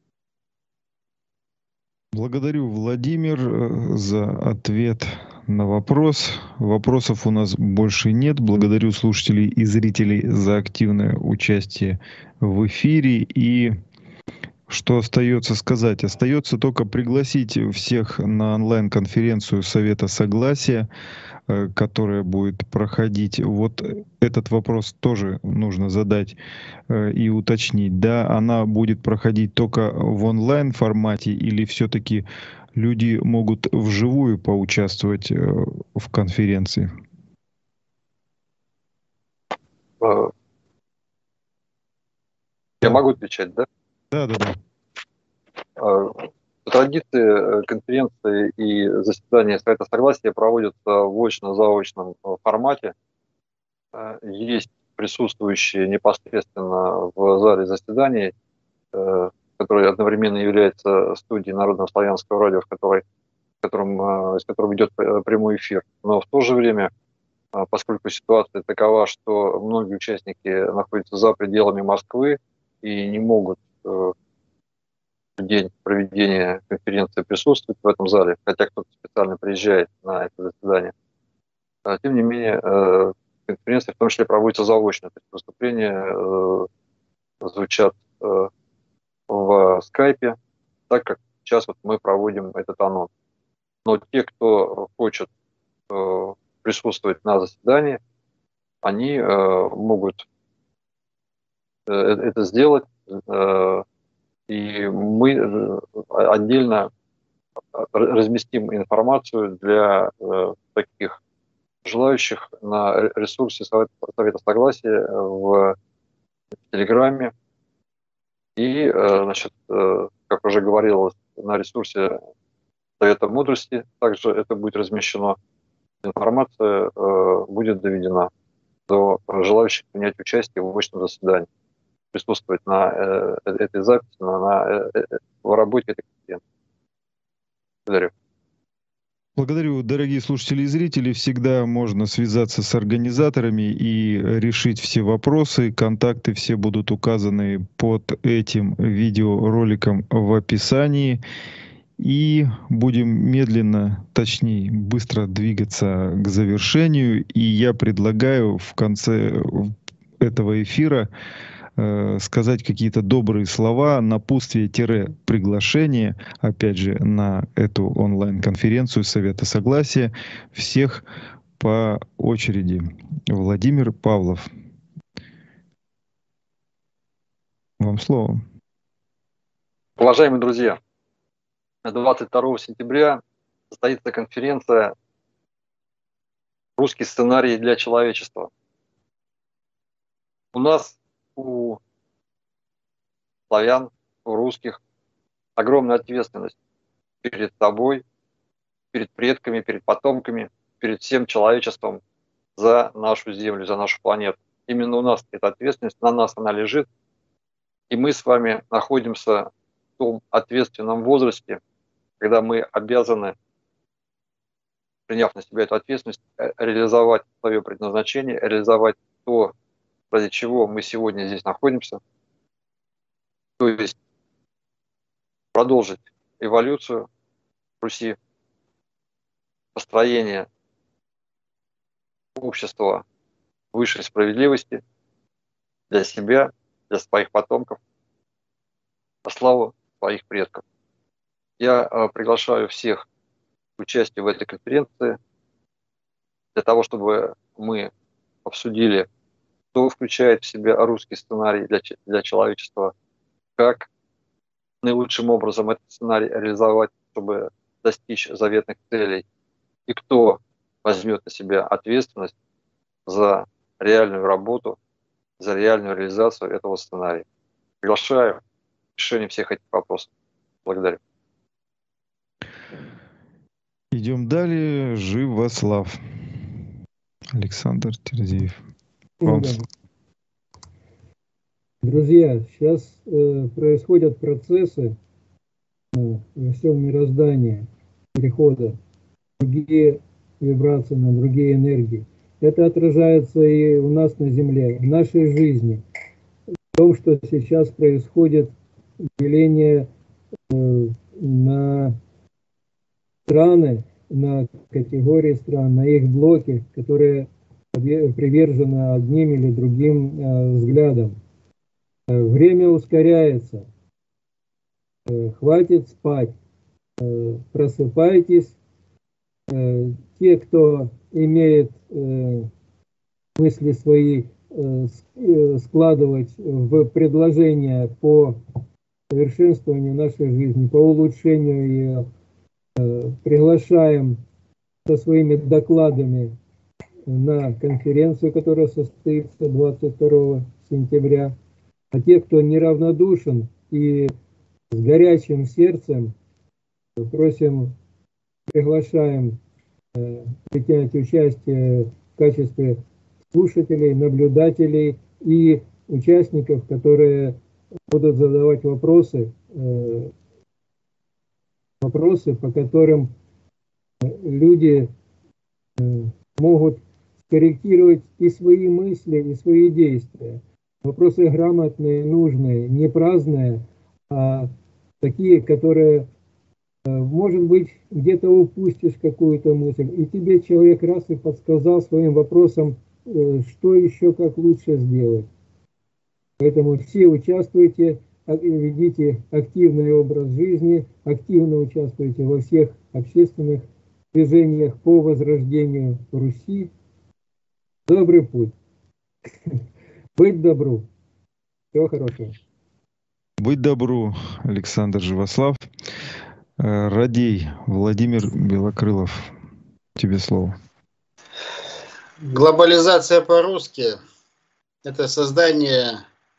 Благодарю, Владимир, за ответ на вопрос. Вопросов у нас больше нет. Благодарю слушателей и зрителей за активное участие в эфире. И что остается сказать? Остается только пригласить всех на онлайн-конференцию Совета Согласия, которая будет проходить. Вот этот вопрос тоже нужно задать и уточнить. Да, она будет проходить только в онлайн-формате или все-таки люди могут вживую поучаствовать в конференции? Я могу отвечать, да? Да, да, да. По традиции конференции и заседания Совета Согласия проводятся в очно-заочном формате. Есть присутствующие непосредственно в зале заседаний, который одновременно является студией Народного славянского радио, в которой, в котором, с которым идет прямой эфир. Но в то же время, поскольку ситуация такова, что многие участники находятся за пределами Москвы и не могут в день проведения конференции присутствовать в этом зале, хотя кто-то специально приезжает на это заседание, тем не менее конференция в том числе проводится заочно. То есть выступления звучат в скайпе, так как сейчас вот мы проводим этот анонс. Но те, кто хочет э, присутствовать на заседании, они э, могут э, это сделать, э, и мы отдельно разместим информацию для э, таких желающих на ресурсе Совета, Совета Согласия в Телеграме. И, значит, как уже говорилось, на ресурсе Совета Мудрости также это будет размещено. Информация будет доведена до желающих принять участие в очном заседании, присутствовать на этой записи, на, на, в работе этой конференции. Благодарю. Благодарю, дорогие слушатели и зрители. Всегда можно связаться с организаторами и решить все вопросы. Контакты все будут указаны под этим видеороликом в описании. И будем медленно, точнее, быстро двигаться к завершению. И я предлагаю в конце этого эфира сказать какие-то добрые слова, напутствие-приглашение, опять же, на эту онлайн-конференцию Совета Согласия. Всех по очереди. Владимир Павлов. Вам слово. Уважаемые друзья, двадцать второго сентября состоится конференция «Русский сценарий для человечества». У нас, у славян, у русских огромная ответственность перед собой, перед предками, перед потомками, перед всем человечеством за нашу землю, за нашу планету. Именно у нас эта ответственность, на нас она лежит, и мы с вами находимся в том ответственном возрасте, когда мы обязаны, приняв на себя эту ответственность, реализовать свое предназначение, реализовать то, ради чего мы сегодня здесь находимся, то есть продолжить эволюцию Руси, построение общества высшей справедливости для себя, для своих потомков, во славу своих предков. Я э, приглашаю всех к участию в этой конференции для того, чтобы мы обсудили, что включает в себя русский сценарий для, для человечества, как наилучшим образом этот сценарий реализовать, чтобы достичь заветных целей, и кто возьмет на себя ответственность за реальную работу, за реальную реализацию этого сценария. Приглашаю к решению всех этих вопросов. Благодарю. Идем далее. Жив во слав. Александр Терзиев. Ну, да. Друзья, сейчас э, происходят процессы во всем мироздании перехода, другие вибрации, на другие энергии. Это отражается и у нас на Земле, в нашей жизни, в том, что сейчас происходит деление э, на страны, на категории стран, на их блоки, которые привержены одним или другим э, взглядам. Э, время ускоряется. Э, хватит спать. Э, просыпайтесь. Э, те, кто имеет э, мысли свои э, складывать в предложения по совершенствованию нашей жизни, по улучшению ее, э, приглашаем со своими докладами на конференцию, которая состоится двадцать второго сентября. А те, кто неравнодушен и с горячим сердцем, просим, приглашаем э, принять участие в качестве слушателей, наблюдателей и участников, которые будут задавать вопросы, э, вопросы, по которым люди э, могут скорректировать и свои мысли, и свои действия. Вопросы грамотные, нужные, не праздные, а такие, которые, может быть, где-то упустишь какую-то мысль, и тебе человек раз и подсказал своим вопросом, что еще, как лучше сделать. Поэтому все участвуйте, ведите активный образ жизни, активно участвуйте во всех общественных движениях по возрождению Руси. Добрый путь. Быть добру. Всего хорошего. Быть добру, Александр Живослав. Радей Владимир Белокрылов. Тебе слово. Глобализация по-русски – это создание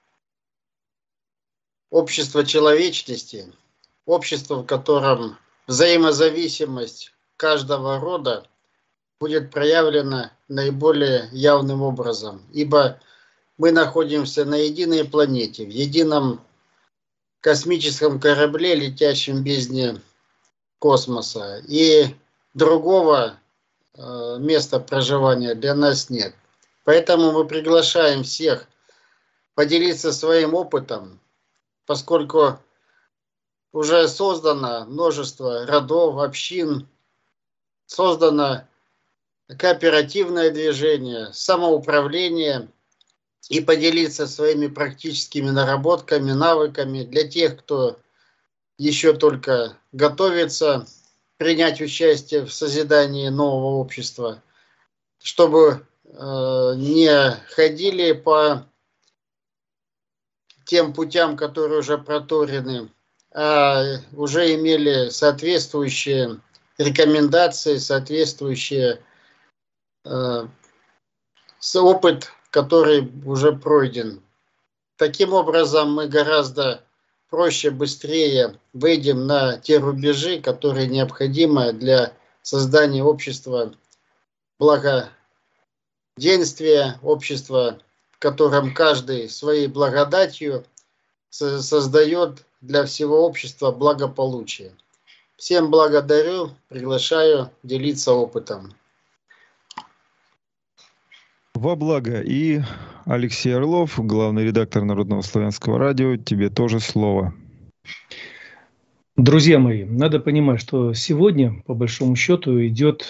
общества человечности, общества, в котором взаимозависимость каждого рода будет проявлена наиболее явным образом, ибо мы находимся на единой планете, в едином космическом корабле, летящем в бездне космоса, и другого э, места проживания для нас нет. Поэтому мы приглашаем всех поделиться своим опытом, поскольку уже создано множество родов, общин, создано кооперативное движение, самоуправление, и поделиться своими практическими наработками, навыками для тех, кто еще только готовится принять участие в созидании нового общества, чтобы э, не ходили по тем путям, которые уже проторены, а уже имели соответствующие рекомендации, соответствующие э, опыт, который уже пройден. Таким образом, мы гораздо проще, быстрее выйдем на те рубежи, которые необходимы для создания общества благоденствия, общества, в котором каждый своей благодатью создает для всего общества благополучие. Всем благодарю, приглашаю делиться опытом. Во благо. И Алексей Орлов, главный редактор Народного славянского радио, тебе тоже слово. Друзья мои, надо понимать, что сегодня, по большому счету, идет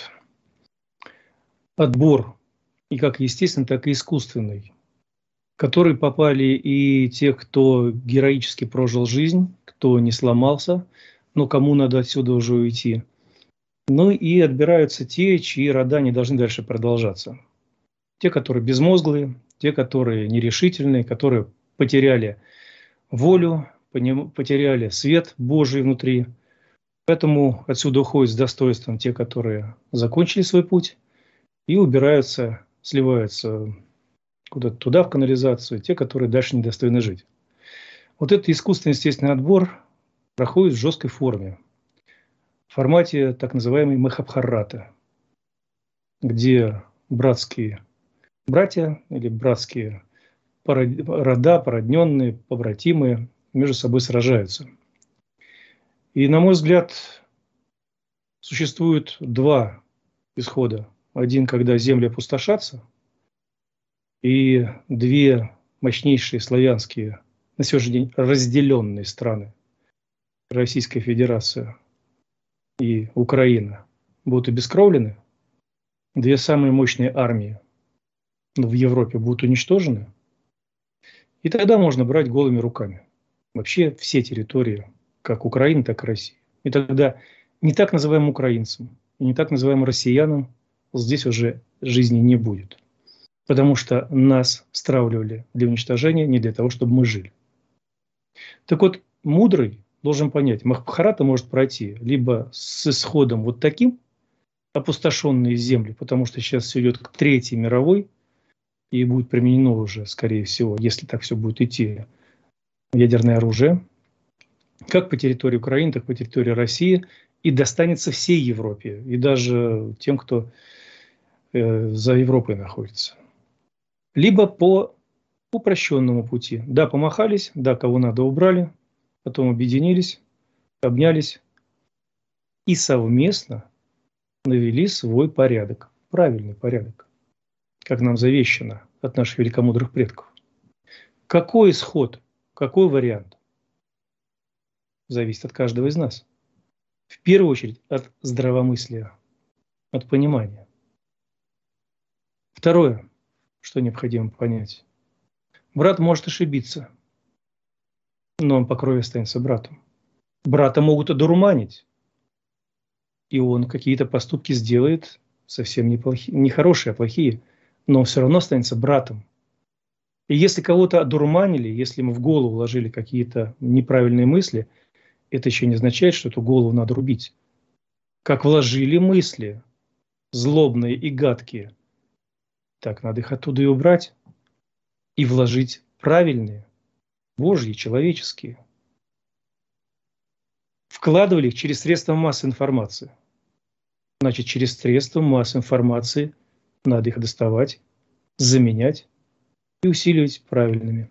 отбор, и как естественный, так и искусственный, в который попали и те, кто героически прожил жизнь, кто не сломался, но кому надо отсюда уже уйти. Ну и отбираются те, чьи рода не должны дальше продолжаться. Те, которые безмозглые, те, которые нерешительные, которые потеряли волю, потеряли свет Божий внутри. Поэтому отсюда уходят с достоинством те, которые закончили свой путь и убираются, сливаются куда-то туда, в канализацию, те, которые дальше недостойны жить. Вот этот искусственный естественный отбор проходит в жесткой форме, в формате так называемой Махабхараты, где братские братья или братские рода, породненные, побратимые между собой сражаются. И, на мой взгляд, существует два исхода. Один, когда земли опустошатся, и две мощнейшие славянские, на сегодняшний день разделенные страны, Российская Федерация и Украина, будут обескровлены, две самые мощные армии в Европе будут уничтожены, и тогда можно брать голыми руками вообще все территории, как Украины, так и России. И тогда не так называемым украинцам, и не так называемым россиянам здесь уже жизни не будет. Потому что нас стравливали для уничтожения, не для того, чтобы мы жили. Так вот, мудрый должен понять, Махабхарата может пройти либо с исходом вот таким, опустошенные земли, потому что сейчас все идет к Третьей мировой, и будет применено уже, скорее всего, если так все будет идти, ядерное оружие, как по территории Украины, так и по территории России, и достанется всей Европе, и даже тем, кто э, за Европой находится. Либо по упрощенному пути. Да, помахались, да, кого надо убрали, потом объединились, обнялись и совместно навели свой порядок, правильный порядок, как нам завещано от наших великомудрых предков. Какой исход, какой вариант, зависит от каждого из нас. В первую очередь от здравомыслия, от понимания. Второе, что необходимо понять. Брат может ошибиться, но он по крови останется братом. Брата могут одурманить, и он какие-то поступки сделает совсем неплохие, не хорошие, а плохие, но он все равно останется братом. И если кого-то одурманили, если мы в голову вложили какие-то неправильные мысли, это еще не означает, что эту голову надо рубить. Как вложили мысли злобные и гадкие, так надо их оттуда и убрать, и вложить правильные, божьи, человеческие. Вкладывали их через средства массовой информации. Значит, через средства массовой информации надо их доставать, заменять и усиливать правильными.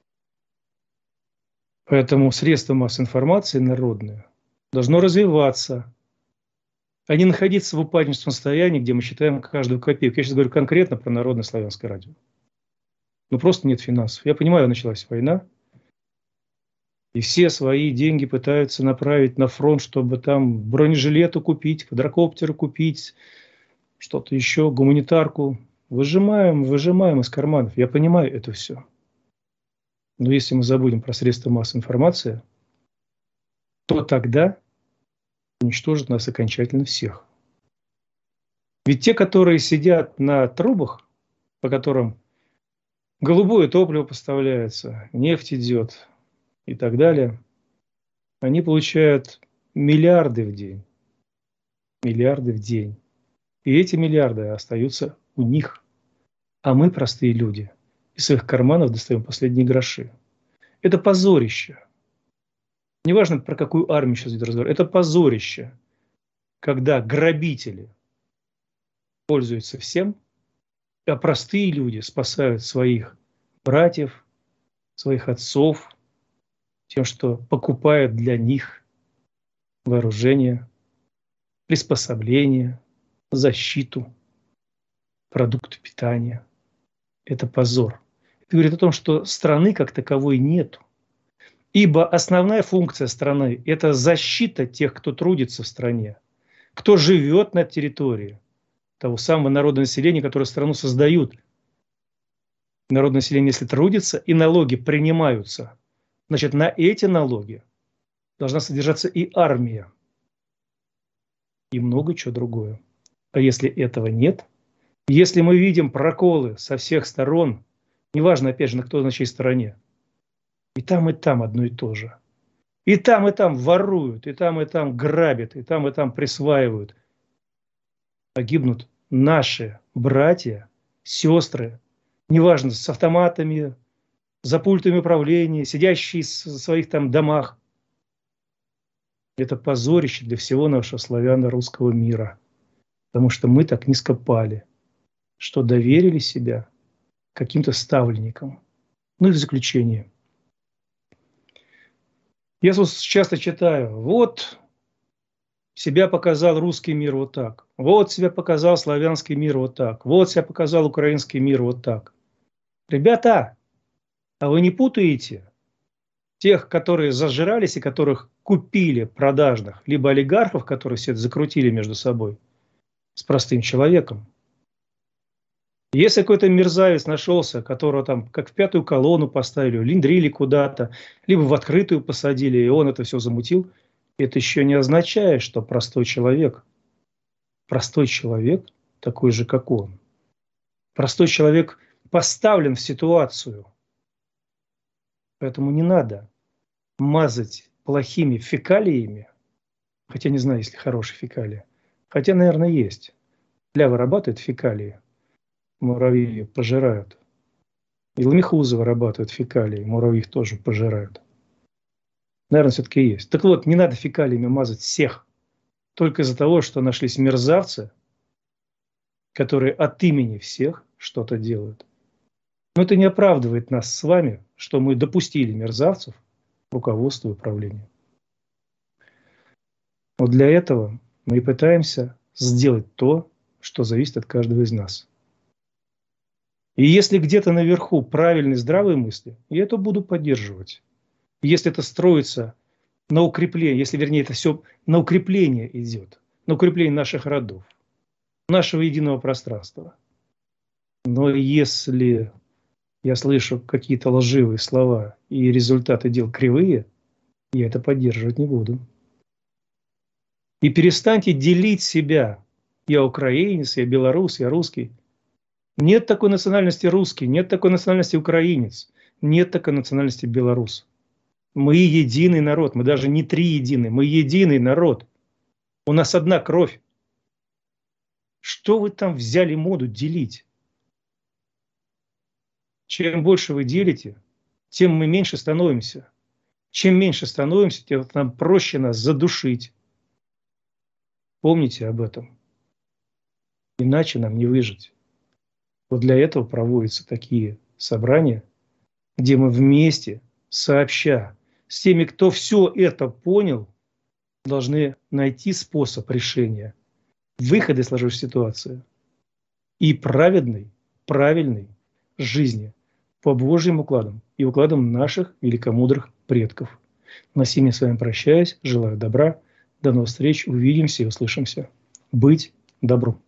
Поэтому средства массовой информации народные должно развиваться, а не находиться в упадническом состоянии, где мы считаем каждую копейку. Я сейчас говорю конкретно про Народное славянское радио. Ну просто нет финансов. Я понимаю, началась война, и все свои деньги пытаются направить на фронт, чтобы там бронежилеты купить, квадрокоптеры купить, что-то еще, гуманитарку. Выжимаем, выжимаем из карманов. Я понимаю это все. Но если мы забудем про средства массовой информации, то тогда уничтожат нас окончательно всех. Ведь те, которые сидят на трубах, по которым голубое топливо поставляется, нефть идет и так далее, они получают миллиарды в день. Миллиарды в день. И эти миллиарды остаются у них. А мы, простые люди, из своих карманов достаем последние гроши. Это позорище. Неважно, про какую армию сейчас идет разговор. Это позорище, когда грабители пользуются всем, а простые люди спасают своих братьев, своих отцов, тем, что покупают для них вооружение, приспособления, защиту, продукты питания. Это позор. Это говорит о том, что страны как таковой нету. Ибо основная функция страны – это защита тех, кто трудится в стране, кто живет на территории того самого народного населения, которое страну создают. Народное население, если трудится и налоги принимаются, значит, на эти налоги должна содержаться и армия, и много чего другое. А если этого нет, если мы видим проколы со всех сторон, неважно, опять же, на кто на чьей стороне, и там, и там одно и то же. И там, и там воруют, и там, и там грабят, и там, и там присваивают. Погибнут наши братья, сестры, неважно, с автоматами, за пультами управления, сидящие в своих там домах. Это позорище для всего нашего славяно-русского мира. Потому что мы так низко пали, что доверили себя каким-то ставленникам. Ну и в заключение. Я часто читаю, вот себя показал русский мир вот так, вот себя показал славянский мир вот так, вот себя показал украинский мир вот так. Ребята, а вы не путаете тех, которые зажирались и которых купили продажных, либо олигархов, которые все это закрутили между собой, с простым человеком? Если какой-то мерзавец нашелся, которого там как в пятую колонну поставили, линдрили куда-то, либо в открытую посадили, и он это все замутил, это еще не означает, что простой человек. Простой человек такой же, как он. Простой человек поставлен в ситуацию. Поэтому не надо мазать плохими фекалиями, хотя не знаю, есть ли хорошие фекалии. Хотя, наверное, есть. Для вырабатывает фекалии. Муравьи пожирают. И ламихузы вырабатывают фекалии, муравьи их тоже пожирают. Наверное, все-таки есть. Так вот, не надо фекалиями мазать всех. Только из-за того, что нашлись мерзавцы, которые от имени всех что-то делают. Но это не оправдывает нас с вами, что мы допустили мерзавцев к руководству и управлению. Вот для этого мы и пытаемся сделать то, что зависит от каждого из нас. И если где-то наверху правильные, здравые мысли, я это буду поддерживать. Если это строится на укрепление, если, вернее, это все на укрепление идет, на укрепление наших родов, нашего единого пространства. Но если я слышу какие-то лживые слова и результаты дел кривые, я это поддерживать не буду. И перестаньте делить себя. Я украинец, я белорус, я русский. Нет такой национальности русский, нет такой национальности украинец, нет такой национальности белорус. Мы единый народ, мы даже не три единый, мы единый народ. У нас одна кровь. Что вы там взяли моду делить? Чем больше вы делите, тем мы меньше становимся. Чем меньше становимся, тем нам проще нас задушить. Помните об этом. Иначе нам не выжить. Вот для этого проводятся такие собрания, где мы вместе, сообща, с теми, кто все это понял, должны найти способ решения, выхода из сложившейся ситуации и праведной, правильной жизни по Божьим укладам и укладам наших великомудрых предков. На сим я с вами прощаюсь, желаю добра, до новых встреч, увидимся и услышимся. Быть добру.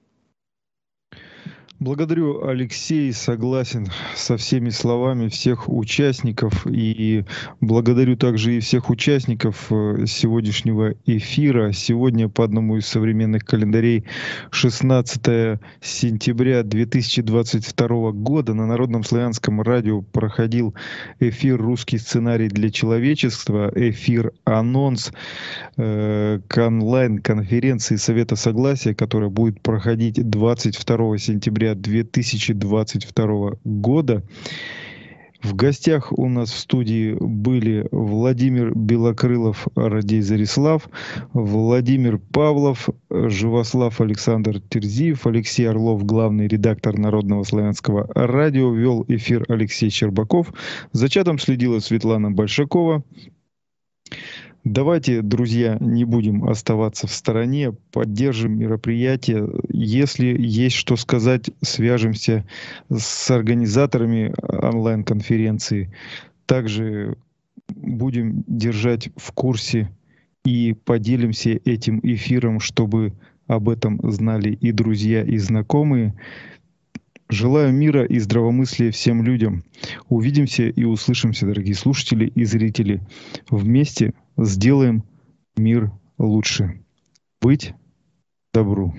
Благодарю, Алексей, согласен со всеми словами всех участников. И благодарю также и всех участников сегодняшнего эфира. Сегодня по одному из современных календарей шестнадцатое сентября две тысячи двадцать второго года на Народном славянском радио проходил эфир «Русский сценарий для человечества», эфир-анонс э, к онлайн-конференции Совета Согласия, которая будет проходить двадцать второго сентября две тысячи двадцать второго года. В гостях у нас в студии были Владимир Белокрылов, Радей Зарислав, Владимир Павлов, Живослав Александр Терзиев, Алексей Орлов, главный редактор Народного славянского радио, вел эфир Алексей Щербаков. За чатом следила Светлана Большакова. Давайте, друзья, не будем оставаться в стороне, поддержим мероприятие. Если есть что сказать, свяжемся с организаторами онлайн-конференции. Также будем держать в курсе и поделимся этим эфиром, чтобы об этом знали и друзья, и знакомые. Желаю мира и здравомыслия всем людям. Увидимся и услышимся, дорогие слушатели и зрители. Вместе сделаем мир лучше. Быть добру.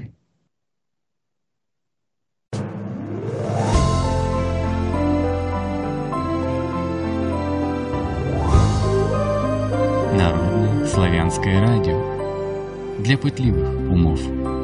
Народное славянское радио. Для пытливых умов.